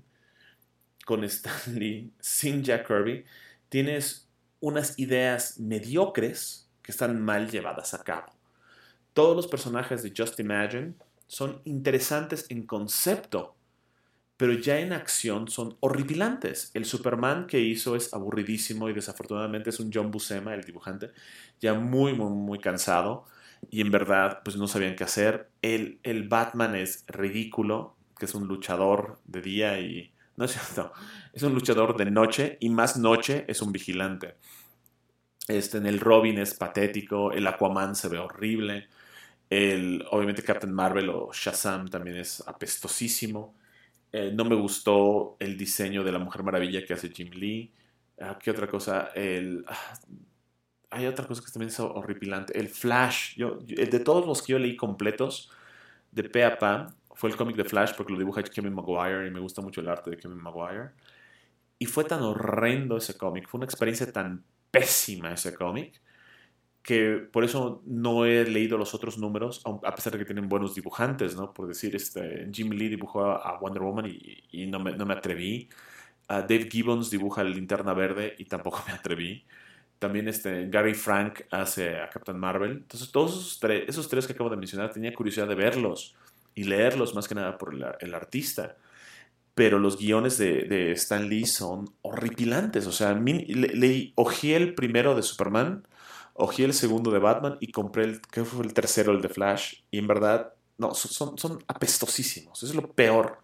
con Stan Lee sin Jack Kirby, tienes unas ideas mediocres que están mal llevadas a cabo. Todos los personajes de Just Imagine son interesantes en concepto, pero ya en acción son horripilantes. El Superman que hizo es aburridísimo y desafortunadamente es un John Buscema, el dibujante, ya muy, muy, muy cansado y en verdad pues no sabían qué hacer. El, el Batman es ridículo, que es un luchador de día y... No es cierto, es un luchador de noche y más noche es un vigilante. Este, en el Robin es patético, el Aquaman se ve horrible, el, obviamente Captain Marvel o Shazam también es apestosísimo. Eh, no me gustó el diseño de la Mujer Maravilla que hace Jim Lee. Ah, ¿qué otra cosa? El, ah, hay otra cosa que también es horripilante. El Flash. Yo, yo- de todos los que yo leí completos, de pe a pa, fue el cómic de Flash porque lo dibuja Kevin Maguire y me gusta mucho el arte de Kevin Maguire. Y fue tan horrendo ese cómic. Fue una experiencia tan pésima ese cómic que por eso no he leído los otros números, a pesar de que tienen buenos dibujantes, ¿no? Por decir, este, Jim Lee dibujó a Wonder Woman y, y no, me, no, me, atreví. Uh, Dave Gibbons dibuja la Linterna Verde y tampoco me atreví. También este, Gary Frank hace a Captain Marvel. Entonces, todos esos, tres, esos tres que acabo de mencionar, tenía curiosidad de verlos y leerlos más que nada por el, el artista. Pero los guiones de, de Stan Lee son horripilantes. O sea, leí, le, le, ojeé el primero de Superman, ojeé el segundo de Batman y compré el, ¿qué fue el tercero, el de Flash? Y en verdad, no, son, son apestosísimos. Eso es lo peor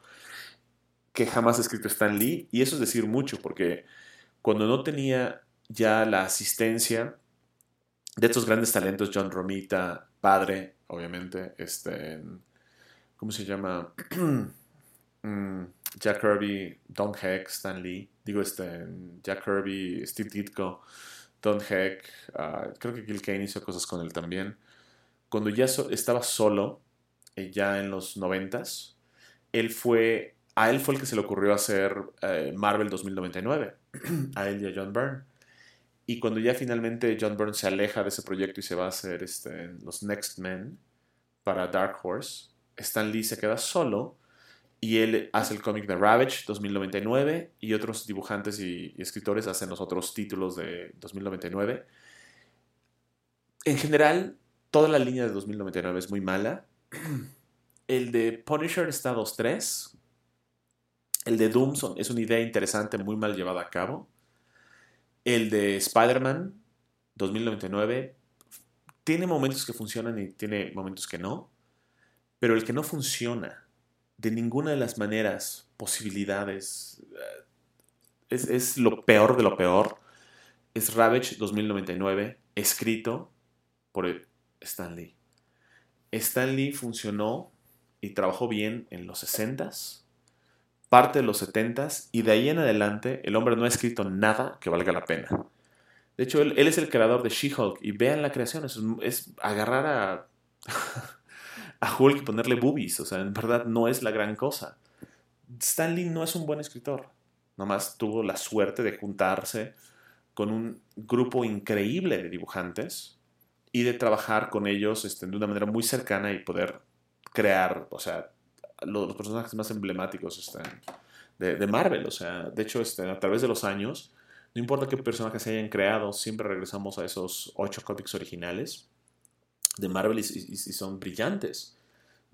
que jamás ha escrito Stan Lee. Y eso es decir mucho, porque cuando no tenía ya la asistencia de estos grandes talentos, John Romita, padre, obviamente, este, ¿cómo se llama? Jack Kirby, Don Heck, Stan Lee, digo este, Jack Kirby, Steve Ditko, Don Heck, uh, creo que Gil Kane hizo cosas con él también. Cuando ya so estaba solo, eh, ya en los noventas, él fue, a él fue el que se le ocurrió hacer eh, Marvel dos mil noventa y nueve, a él y a John Byrne. Y cuando ya finalmente John Byrne se aleja de ese proyecto y se va a hacer este, los Next Men para Dark Horse, Stan Lee se queda solo y él hace el cómic de Ravage dos mil noventa y nueve y otros dibujantes y, y escritores hacen los otros títulos de dos mil noventa y nueve. En general, toda la línea de dos mil noventa y nueve es muy mala. El de Punisher está dos tres. El de Doom son, es una idea interesante, muy mal llevada a cabo. El de Spider-Man dos mil noventa y nueve tiene momentos que funcionan y tiene momentos que no. Pero el que no funciona de ninguna de las maneras, posibilidades, es, es lo peor de lo peor. Es Ravage dos mil noventa y nueve, escrito por Stan Lee. Stan Lee funcionó y trabajó bien en los sesentas, parte de los setentas, y de ahí en adelante el hombre no ha escrito nada que valga la pena. De hecho, él, él es el creador de She-Hulk, y vean la creación, es, es agarrar a, a Hulk y ponerle boobies, o sea, en verdad no es la gran cosa. Stan Lee no es un buen escritor, nomás tuvo la suerte de juntarse con un grupo increíble de dibujantes y de trabajar con ellos este, de una manera muy cercana y poder crear, o sea, los, los personajes más emblemáticos este, de, de Marvel. O sea, de hecho, este, a través de los años, no importa qué personajes se hayan creado, siempre regresamos a esos ocho cómics originales de Marvel y, y, y son brillantes.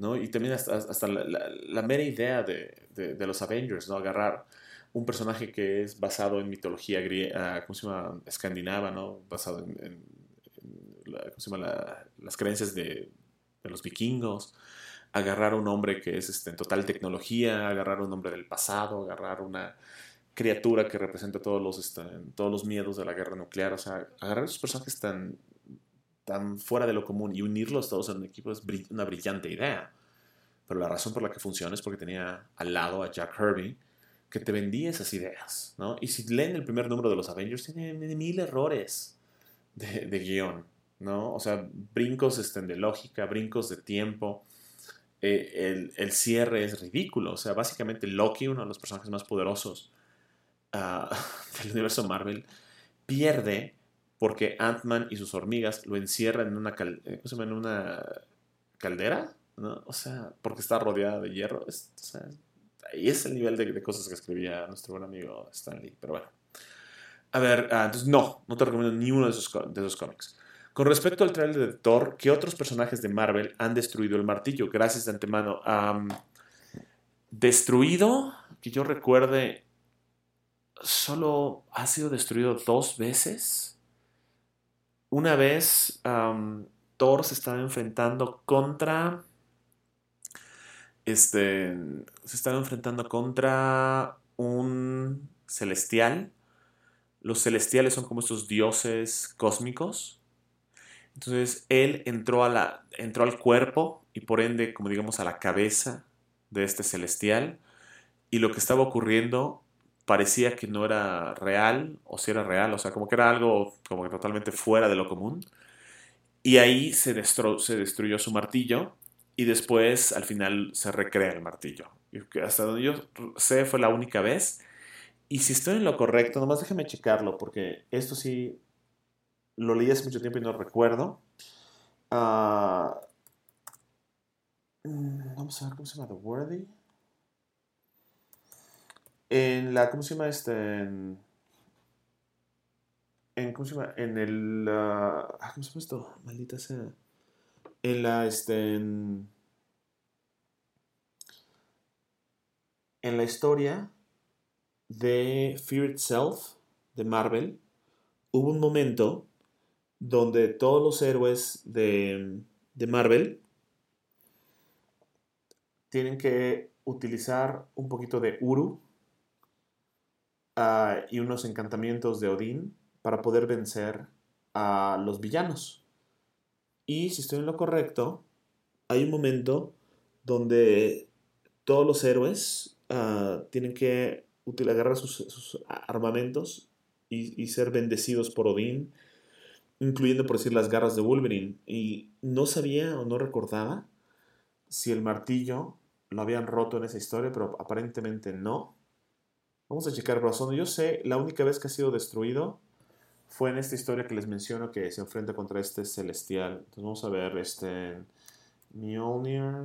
¿no? Y también hasta, hasta la, la, la mera idea de, de, de, los Avengers, ¿no? Agarrar un personaje que es basado en mitología griega, ¿cómo se llama? Escandinava, ¿no? Basado en, en, en la, ¿cómo se llama? La, las creencias de, de los vikingos. Agarrar un hombre que es este, en total tecnología, agarrar un hombre del pasado, agarrar una criatura que representa todos los, este, todos los miedos de la guerra nuclear. O sea, agarrar esos personajes tan, tan fuera de lo común y unirlos todos en un equipo es brill- una brillante idea. Pero la razón por la que funciona es porque tenía al lado a Jack Kirby que te vendía esas ideas, ¿no? Y si leen el primer número de los Avengers, tiene mil errores de, de guión, ¿no? O sea, brincos este, de lógica, brincos de tiempo. Eh, el, el cierre es ridículo. O sea, básicamente Loki, uno de los personajes más poderosos uh, del universo Marvel, pierde porque Ant-Man y sus hormigas lo encierran en una, cal ¿cómo se llama? En una caldera, ¿no? O sea, porque está rodeada de hierro. Es, o sea, ahí es el nivel de, de, cosas que escribía nuestro buen amigo Stan Lee. Pero bueno. A ver, uh, entonces no, no te recomiendo ni uno de esos, de esos cómics. Con respecto al trailer de Thor, ¿qué otros personajes de Marvel han destruido el martillo? Gracias de antemano. Um, destruido, que yo recuerde, solo ha sido destruido dos veces. Una vez um, Thor se estaba enfrentando contra... Este, se estaba enfrentando contra un celestial. Los celestiales son como estos dioses cósmicos. Entonces él entró, a la, entró al cuerpo y por ende, como digamos, a la cabeza de este celestial. Y lo que estaba ocurriendo parecía que no era real, o si era real, o sea, como que era algo como que totalmente fuera de lo común. Y ahí se, destro, se destruyó su martillo y después al final se recrea el martillo. Y hasta donde yo sé fue la única vez. Y si estoy en lo correcto, nomás déjame checarlo porque esto sí lo leí hace mucho tiempo y no recuerdo. Uh, vamos a ver cómo se llama The Worthy. En la, ¿cómo se llama este? En, en ¿cómo se llama? En el, uh, ¿cómo se llama esto? Maldita sea. En la, este, en, en la historia de Fear Itself, de Marvel, hubo un momento donde todos los héroes de, de Marvel tienen que utilizar un poquito de Uru uh, y unos encantamientos de Odín para poder vencer a los villanos. Y si estoy en lo correcto, hay un momento donde todos los héroes uh, tienen que agarrar sus, sus armamentos y, y, ser bendecidos por Odín, incluyendo por decir las garras de Wolverine. Y no sabía o no recordaba si el martillo lo habían roto en esa historia, pero aparentemente no. Vamos a checar, pero yo sé, la única vez que ha sido destruido fue en esta historia que les menciono que se enfrenta contra este celestial. Entonces vamos a ver, este... Mjolnir...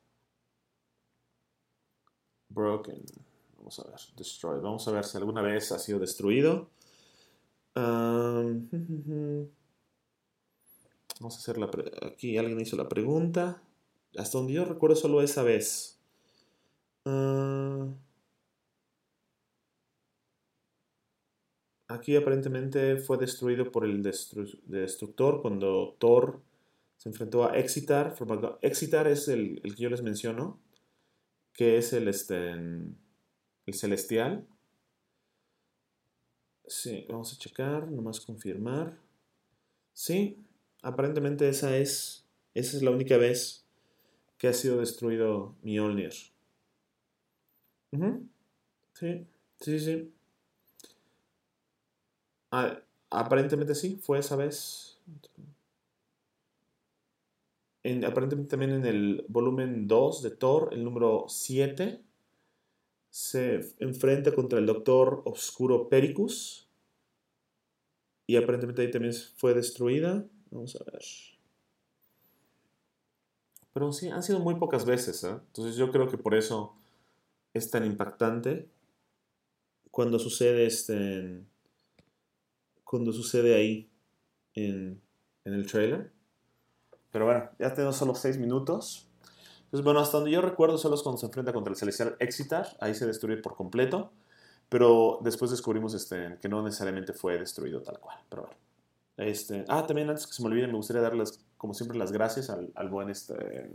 Broken. Vamos a ver. Destroyed. Vamos a ver si alguna vez ha sido destruido. Um, vamos a hacer la... Aquí alguien hizo la pregunta. Hasta donde yo recuerdo solo esa vez. Uh, aquí aparentemente fue destruido por el destru destructor cuando Thor se enfrentó a Exitar. Exitar es el, el que yo les menciono, que es el, este, el celestial. Sí, vamos a checar, nomás confirmar. Sí, aparentemente esa es, esa es la única vez que ha sido destruido Mjolnir. Uh-huh. Sí, sí, sí. Ah, aparentemente sí, fue esa vez. En, aparentemente también en el volumen dos de Thor, el número siete, se enfrenta contra el Doctor Oscuro Pericus. Y aparentemente ahí también fue destruida. Vamos a ver. Pero sí, han sido muy pocas veces, ¿eh? Entonces yo creo que por eso es tan impactante cuando sucede este en- cuando sucede ahí en, en el trailer. Pero bueno, ya tenemos solo seis minutos. Entonces, bueno, hasta donde yo recuerdo, solo es cuando se enfrenta contra el Celestial Exitar, ahí se destruye por completo, pero después descubrimos este, que no necesariamente fue destruido tal cual, pero bueno. Este, ah, también antes que se me olvide, me gustaría darles, como siempre, las gracias al, al buen este,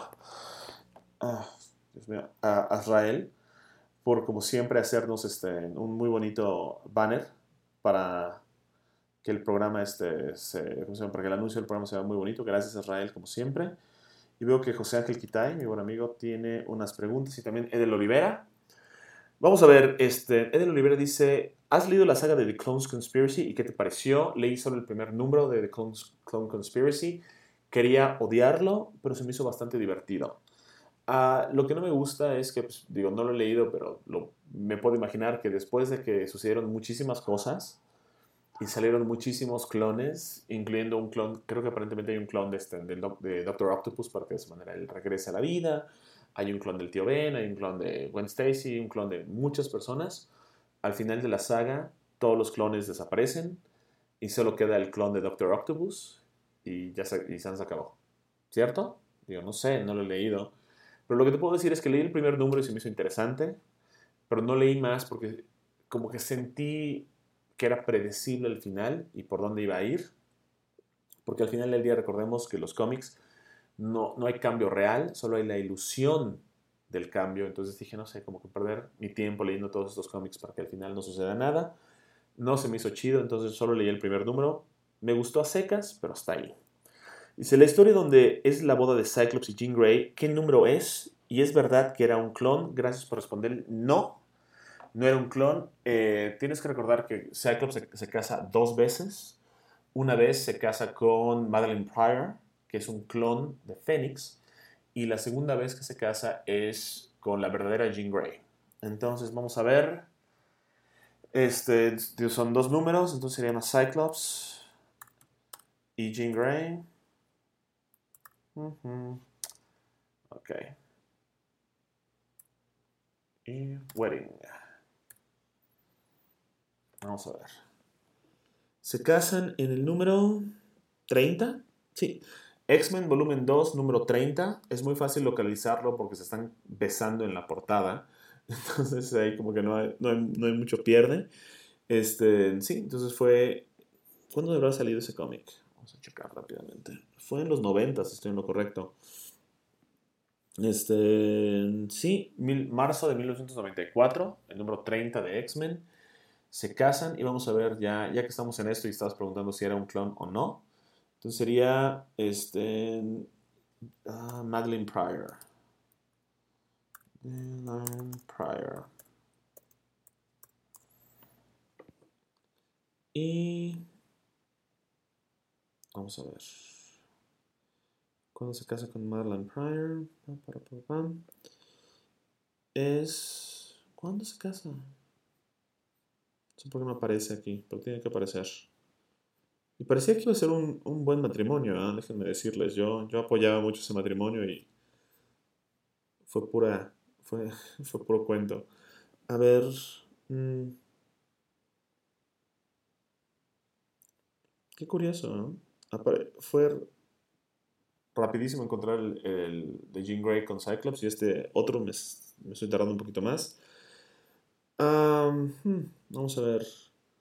ah, Dios mío, a Azrael, por como siempre hacernos este, un muy bonito banner para que el programa, este, se, ¿cómo se llama? Para que el anuncio del programa sea muy bonito. Gracias Azrael, como siempre. Y veo que José Ángel Quitay, mi buen amigo, tiene unas preguntas y también Edel Olivera. Vamos a ver, este, Edel Olivera dice, ¿has leído la saga de The Clones Conspiracy y qué te pareció? Leí solo el primer número de The Clones, Clone Conspiracy. Quería odiarlo, pero se me hizo bastante divertido. Uh, lo que no me gusta es que, pues, digo, no lo he leído, pero lo, me puedo imaginar que después de que sucedieron muchísimas cosas y salieron muchísimos clones, incluyendo un clon, creo que aparentemente hay un clon de, este, de, de Doctor Octopus para que de esa manera él regrese a la vida, hay un clon del tío Ben, hay un clon de Gwen Stacy, un clon de muchas personas. Al final de la saga, todos los clones desaparecen y solo queda el clon de Doctor Octopus y ya se, y se han acabó. ¿Cierto? Digo, no sé, no lo he leído. Pero lo que te puedo decir es que leí el primer número y se me hizo interesante, pero no leí más porque como que sentí que era predecible el final y por dónde iba a ir. Porque al final del día recordemos que los cómics no, no hay cambio real, solo hay la ilusión del cambio. Entonces dije, no sé, como que perder mi tiempo leyendo todos estos cómics para que al final no suceda nada. No se me hizo chido, entonces solo leí el primer número. Me gustó a secas, pero hasta ahí. Dice, la historia donde es la boda de Cyclops y Jean Grey, ¿qué número es? ¿Y es verdad que era un clon? Gracias por responder. No, no era un clon. Eh, tienes que recordar que Cyclops se, se casa dos veces. Una vez se casa con Madeleine Pryor, que es un clon de Fénix. Y la segunda vez que se casa es con la verdadera Jean Grey. Entonces vamos a ver. Este, son dos números, entonces serían Cyclops y Jean Grey. Uh-huh. Ok. Y Wedding. Vamos a ver. Se casan en el número treinta. Sí. X-Men volumen dos, número treinta. Es muy fácil localizarlo porque se están besando en la portada. Entonces ahí como que no hay, no hay, no hay mucho pierde. Este, sí, entonces fue... ¿Cuándo habrá salido ese cómic? Vamos a checar rápidamente. Fue en los noventa, si estoy en lo correcto. Este, sí, mil, marzo de mil novecientos noventa y cuatro, el número treinta de X-Men. Se casan y vamos a ver, ya, ya que estamos en esto y estabas preguntando si era un clon o no. Entonces sería este, uh, Madeleine Pryor. Madeleine Pryor. Y vamos a ver. ¿Cuándo se casa con Madeleine Pryor? Es... ¿Cuándo se casa? No sé por qué no aparece aquí, pero tiene que aparecer. Y parecía que iba a ser un, un buen matrimonio, ¿eh? Déjenme decirles. Yo, yo apoyaba mucho ese matrimonio y fue pura, fue, fue puro cuento. A ver, mmm, qué curioso, ¿no? Apare- fue rapidísimo encontrar el, el de Jean Grey con Cyclops y este otro me, me estoy tardando un poquito más. Um, hmm, vamos a ver.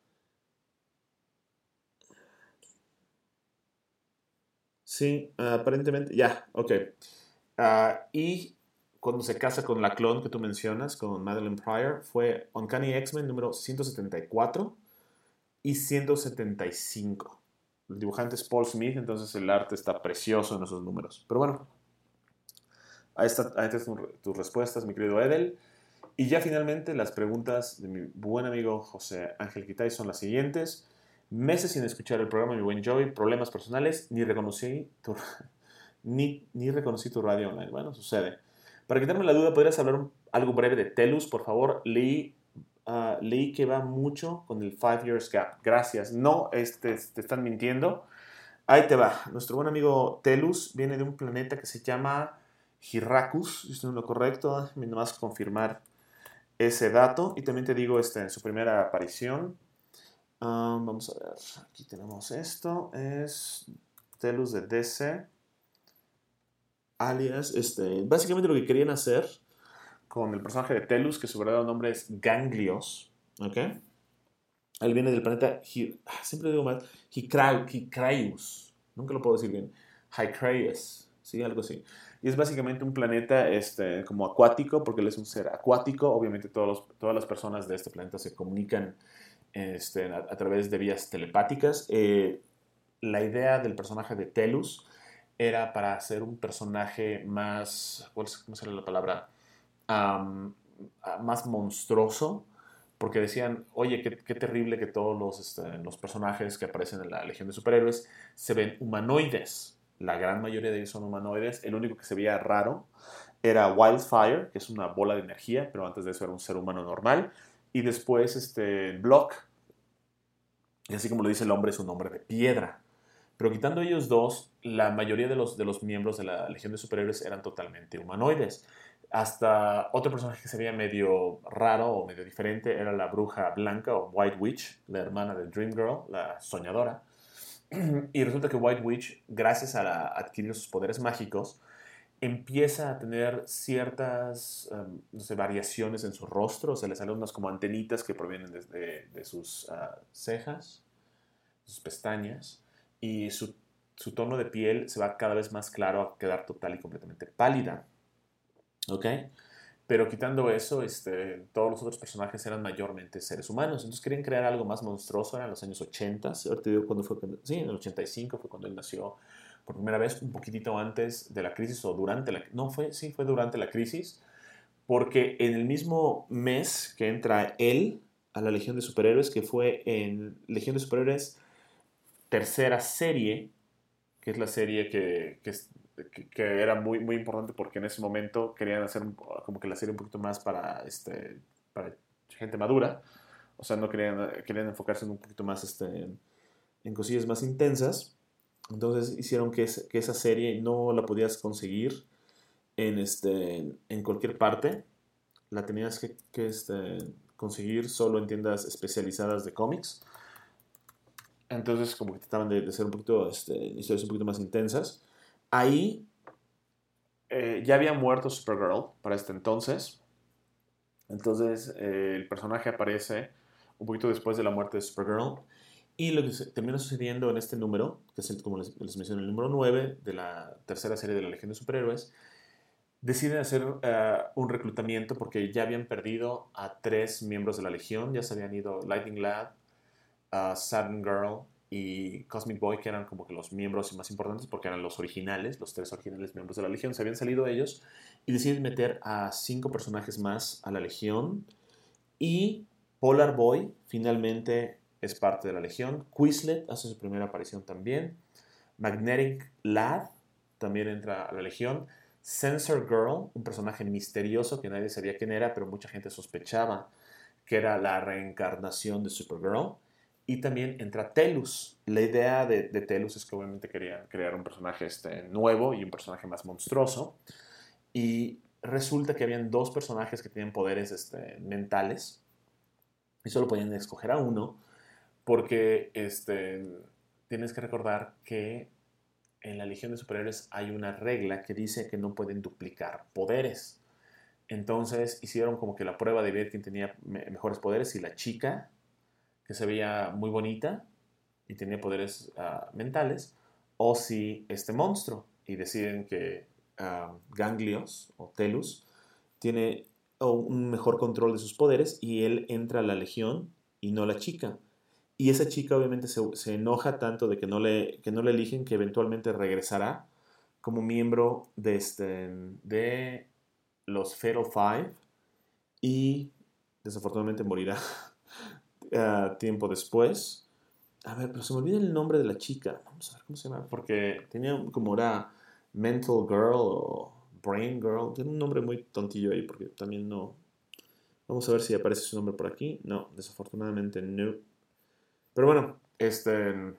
Sí, uh, aparentemente, ya, ok. Uh, y cuando se casa con la clon que tú mencionas, con Madeleine Pryor, fue Uncanny X-Men número ciento setenta y cuatro y ciento setenta y cinco. El dibujante es Paul Smith, entonces el arte está precioso en esos números. Pero bueno, ahí están tus respuestas, mi querido Edel. Y ya finalmente las preguntas de mi buen amigo José Ángel Quitay son las siguientes. Meses sin escuchar el programa, mi buen Joey, problemas personales, ni reconocí tu, ni, ni reconocí tu radio online. Bueno, sucede. Para quitarme la duda, ¿podrías hablar un, algo breve de Telus? Por favor, leí, uh, leí que va mucho con el five years gap. Gracias. No, este, te están mintiendo. Ahí te va. Nuestro buen amigo Telus viene de un planeta que se llama Hiracus, si estoy en lo correcto. Déjame nomás confirmar ese dato. Y también te digo este, en su primera aparición. Um, vamos a ver. Aquí tenemos esto. Es Telus de D C. alias, este, básicamente lo que querían hacer con el personaje de Telus, que su verdadero nombre es Ganglios, ¿ok? Él viene del planeta, Hy- ah, siempre digo mal, Hycra- Hycraius, nunca lo puedo decir bien, Hycraius, sí, algo así. Y es básicamente un planeta este, como acuático, porque él es un ser acuático. Obviamente todos los- todas las personas de este planeta se comunican este, a, a través de vías telepáticas. Eh, la idea del personaje de Telus era para hacer un personaje más, ¿cuál es- ¿cómo sería la palabra? Am, a- más monstruoso, porque decían, oye, qué, qué terrible que todos los, este, los personajes que aparecen en la Legión de Superhéroes se ven humanoides. La gran mayoría de ellos son humanoides. El único que se veía raro era Wildfire, que es una bola de energía, pero antes de eso era un ser humano normal. Y después este, Block, y así como lo dice el hombre, es un hombre de piedra. Pero quitando ellos dos, la mayoría de los, de los miembros de la Legión de Superhéroes eran totalmente humanoides. Hasta otro personaje que se veía medio raro o medio diferente era la bruja blanca o White Witch, la hermana de Dream Girl, la soñadora. Y resulta que White Witch, gracias a, la- adquirir sus poderes mágicos, empieza a tener ciertas um, no sé, variaciones en su rostro. O sea, le salen unas como antenitas que provienen de, de- de sus uh, cejas, sus pestañas, y su, su tono de piel se va cada vez más claro a quedar total y completamente pálida. ¿Ok? Pero quitando eso, este, todos los otros personajes eran mayormente seres humanos. Entonces querían crear algo más monstruoso. Eran los años ochenta. Ahorita te digo cuándo fue. Cuando, sí, en el ochenta y cinco fue cuando él nació por primera vez, un poquitito antes de la crisis o durante la... No, fue, sí, fue durante la crisis. Porque en el mismo mes que entra él a la Legión de Superhéroes, que fue en Legión de Superhéroes tercera serie, que es la serie que, que, que, que era muy, muy importante porque en ese momento querían hacer un, como que la serie un poquito más para, este, para gente madura. O sea, no querían, querían enfocarse en un poquito más este, en, en cosillas más intensas. Entonces hicieron que, es, que esa serie no la podías conseguir en, este, en cualquier parte. La tenías que, que este, conseguir solo en tiendas especializadas de cómics. Entonces, como que trataban de, de ser un poquito, este, historias un poquito más intensas. Ahí eh, ya había muerto Supergirl para este entonces. Entonces, eh, el personaje aparece un poquito después de la muerte de Supergirl. Y lo que se, termina sucediendo en este número, que es el, como les, les mencioné, el número nueve de la tercera serie de la Legión de Superhéroes, deciden hacer uh, un reclutamiento porque ya habían perdido a tres miembros de la Legión. Ya se habían ido Lightning Lad, uh, Saturn Girl y Cosmic Boy, que eran como que los miembros más importantes porque eran los originales, los tres originales miembros de la Legión. Se habían salido ellos y deciden meter a cinco personajes más a la Legión. Y Polar Boy finalmente es parte de la Legión. Quizlet hace su primera aparición también. Magnetic Lad también entra a la Legión. Sensor Girl, un personaje misterioso que nadie sabía quién era, pero mucha gente sospechaba que era la reencarnación de Supergirl. Y también entra Telus. La idea de, de Telus es que obviamente querían crear un personaje este, nuevo y un personaje más monstruoso. Y resulta que habían dos personajes que tenían poderes este, mentales y solo podían escoger a uno porque este, tienes que recordar que en la Legión de Superhéroes hay una regla que dice que no pueden duplicar poderes. Entonces hicieron como que la prueba de ver quién tenía me mejores poderes, y la chica, que se veía muy bonita y tenía poderes uh, mentales, o si este monstruo. Y deciden que uh, Ganglios o Telus tiene un mejor control de sus poderes y él entra a la Legión y no la chica. Y esa chica obviamente se, se enoja tanto de que no, le, que no le eligen, que eventualmente regresará como miembro de, este, de los Fatal Five y desafortunadamente morirá uh, tiempo después. A ver, pero se me olvida el nombre de la chica. Vamos a ver cómo se llama. Porque tenía como era Mental Girl o Brain Girl. Tiene un nombre muy tontillo ahí porque también no... Vamos a ver si aparece su nombre por aquí. No, desafortunadamente no. Pero bueno, este...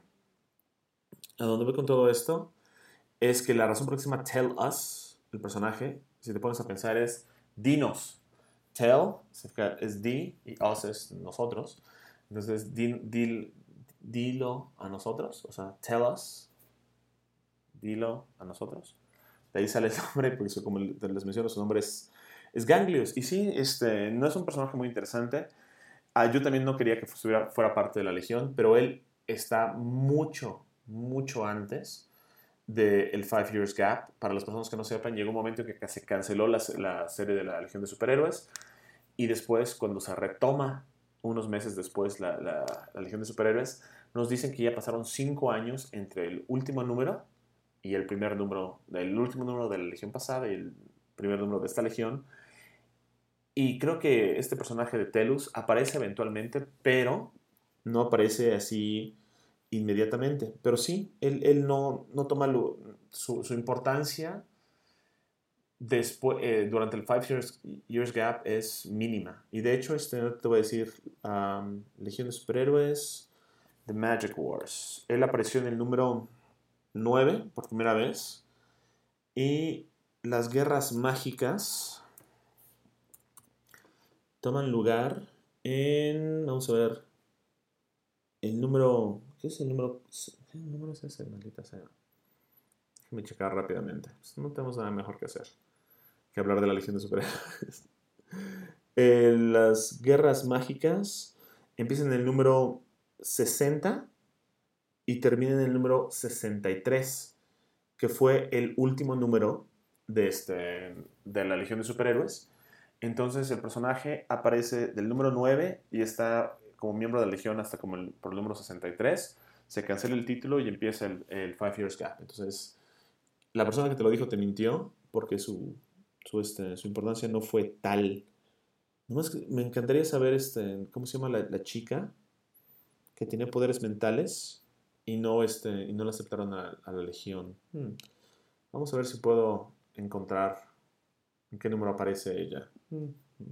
a dónde voy con todo esto es que la razón por la que se llama Tell Us, el personaje, si te pones a pensar, es dinos. Tell es di y us es nosotros. Entonces, di, di, dilo a nosotros, o sea, tell us, dilo a nosotros. De ahí sale el nombre, porque como les menciono, su nombre es, es Ganglios. Y sí, este, no es un personaje muy interesante. Ah, yo también no quería que fuera, fuera parte de la Legión, pero él está mucho, mucho antes del Five Years Gap. Para las personas que no sepan, llegó un momento en que se canceló la, la serie de la Legión de Superhéroes y después, cuando se retoma unos meses después la, la, la Legión de Superhéroes, nos dicen que ya pasaron cinco años entre el último número y el primer número, el último número de la Legión pasada y el primer número de esta Legión. Y creo que este personaje de Telus aparece eventualmente, pero no aparece así inmediatamente. Pero sí, él, él no, no toma lo, su, su, importancia después, eh, durante el Five years, years Gap es mínima. Y de hecho, este, te voy a decir, um, Legión de Superhéroes, The Magic Wars. Él apareció en el número nueve por primera vez. Y las guerras mágicas toman lugar en, vamos a ver, el número, ¿qué es el número? ¿Qué número es ese, maldita sea? Déjame checar rápidamente. Pues no tenemos nada mejor que hacer que hablar de la Legión de Superhéroes. eh, las guerras mágicas empiezan en el número sesenta y terminan en el número sesenta y tres, que fue el último número de, este, de la Legión de Superhéroes. Entonces el personaje aparece del número nueve y está como miembro de la Legión hasta como el, por el número sesenta y tres. Se cancela el título y empieza el, el Five Years Gap. Entonces, la persona que te lo dijo te mintió porque su, su, este, su importancia no fue tal. Nomás que me encantaría saber este, cómo se llama la, la chica que tiene poderes mentales y no, este, y no la aceptaron a, a la Legión. Hmm. Vamos a ver si puedo encontrar en qué número aparece ella. Hmm.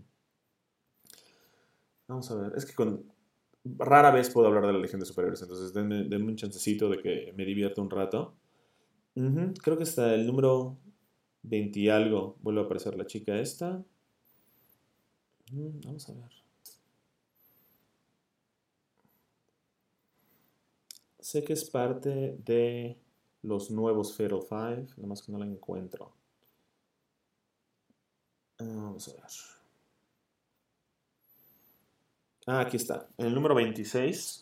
Vamos a ver. Es que con, rara vez puedo hablar de la Legión de Superhéroes, entonces denme, denme un chancecito de que me divierta un rato. Uh-huh. Creo que hasta el número veinte y algo vuelve a aparecer la chica esta. Uh, vamos a ver. Sé que es parte de los nuevos Fatal Five, nada más que no la encuentro. Uh, vamos a ver. Ah, aquí está. En el número veintiséis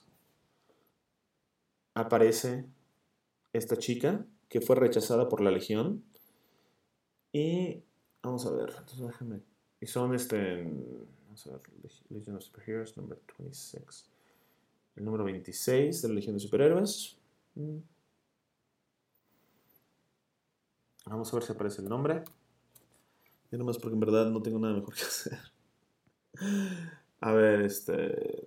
aparece esta chica que fue rechazada por la Legión. Y vamos a ver. Entonces déjame. Y son este. Vamos a ver. Legion of Superheroes, número veintiséis. El número veintiséis de la Legión de Superhéroes. Vamos a ver si aparece el nombre. Ya nomás porque en verdad no tengo nada mejor que hacer. A ver, este.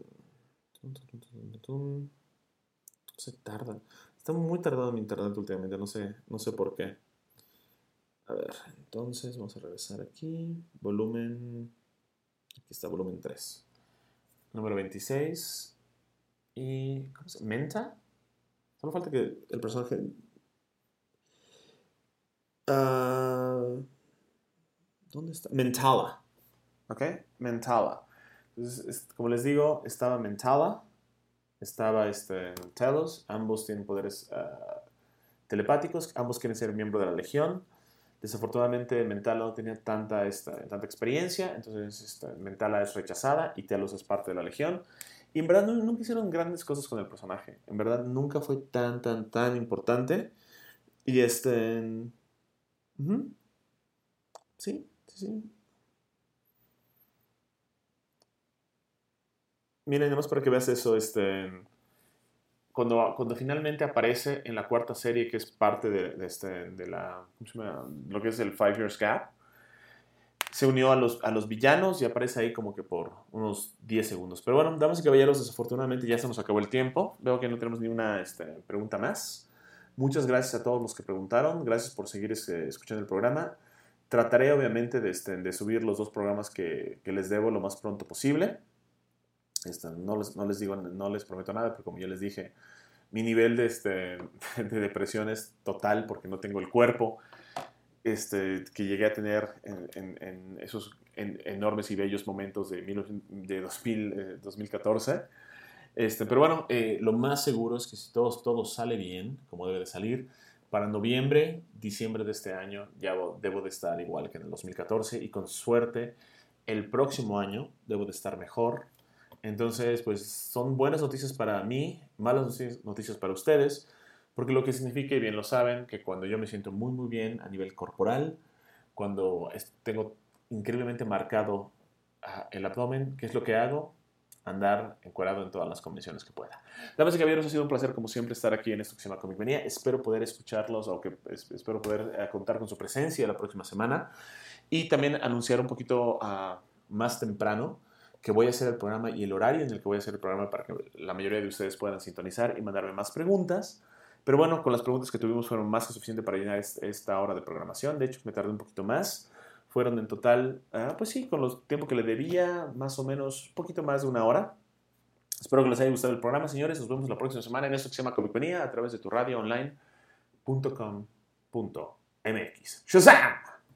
Se tarda. Está muy tardado mi internet últimamente. No sé, no sé por qué. A ver, entonces vamos a regresar aquí. Volumen. Aquí está, volumen tres. Número veintiséis. Y. ¿Cómo se llama? ¿Menta? Solo falta que el personaje. Uh, ¿Dónde está? Mentala. ¿Ok? Mentala. Entonces, como les digo, estaba Mentala. Estaba este, Telos. Ambos tienen poderes uh, telepáticos. Ambos quieren ser miembro de la Legión. Desafortunadamente, Mentala no tenía tanta, esta, tanta experiencia. Entonces, esta, Mentala es rechazada y Telos es parte de la Legión. Y en verdad no, nunca hicieron grandes cosas con el personaje. En verdad nunca fue tan, tan, tan importante. Y este... Uh-huh. Sí, sí, sí. Miren, nada más para que veas eso, este... Cuando, cuando finalmente aparece en la cuarta serie, que es parte de, de, este, de la, ¿cómo se llama? Lo que es el Five Years Gap, se unió a los, a los villanos y aparece ahí como que por unos diez segundos. Pero bueno, damas y caballeros, desafortunadamente ya se nos acabó el tiempo. Veo que no tenemos ni una este, pregunta más. Muchas gracias a todos los que preguntaron. Gracias por seguir este, escuchando el programa. Trataré obviamente de, este, de subir los dos programas que, que les debo lo más pronto posible. Este, no, les, no les digo, no les prometo nada, porque como ya les dije, mi nivel de, este, de depresión es total porque no tengo el cuerpo este, que llegué a tener en, en, en esos en, enormes y bellos momentos de, mil, de dos mil, eh, dos mil catorce. Este, pero bueno, eh, lo más seguro es que si todo, todo sale bien, como debe de salir, Para noviembre, diciembre de este año ya debo de estar igual que en el dos mil catorce y con suerte el próximo año debo de estar mejor. Entonces, pues son buenas noticias para mí, malas noticias para ustedes, porque lo que significa, y bien lo saben, que cuando yo me siento muy muy bien a nivel corporal, cuando tengo increíblemente marcado uh, el abdomen, ¿qué es lo que hago? Andar encuadrado en todas las convenciones que pueda. Damas y caballeros, ha sido un placer como siempre estar aquí en esto que se llama Comic Manía. Espero poder escucharlos o que espero poder uh, contar con su presencia la próxima semana y también anunciar un poquito uh, más temprano que voy a hacer el programa y el horario en el que voy a hacer el programa para que la mayoría de ustedes puedan sintonizar y mandarme más preguntas. Pero bueno, con las preguntas que tuvimos fueron más que suficiente para llenar esta hora de programación. De hecho, me tardé un poquito más. Fueron en total, uh, pues sí, con el tiempo que le debía, más o menos, un poquito más de una hora. Espero que les haya gustado el programa, señores. Nos vemos la próxima semana en esto que se llama Comic Manía a través de tu radio online punto com punto m x. ¡Shazam!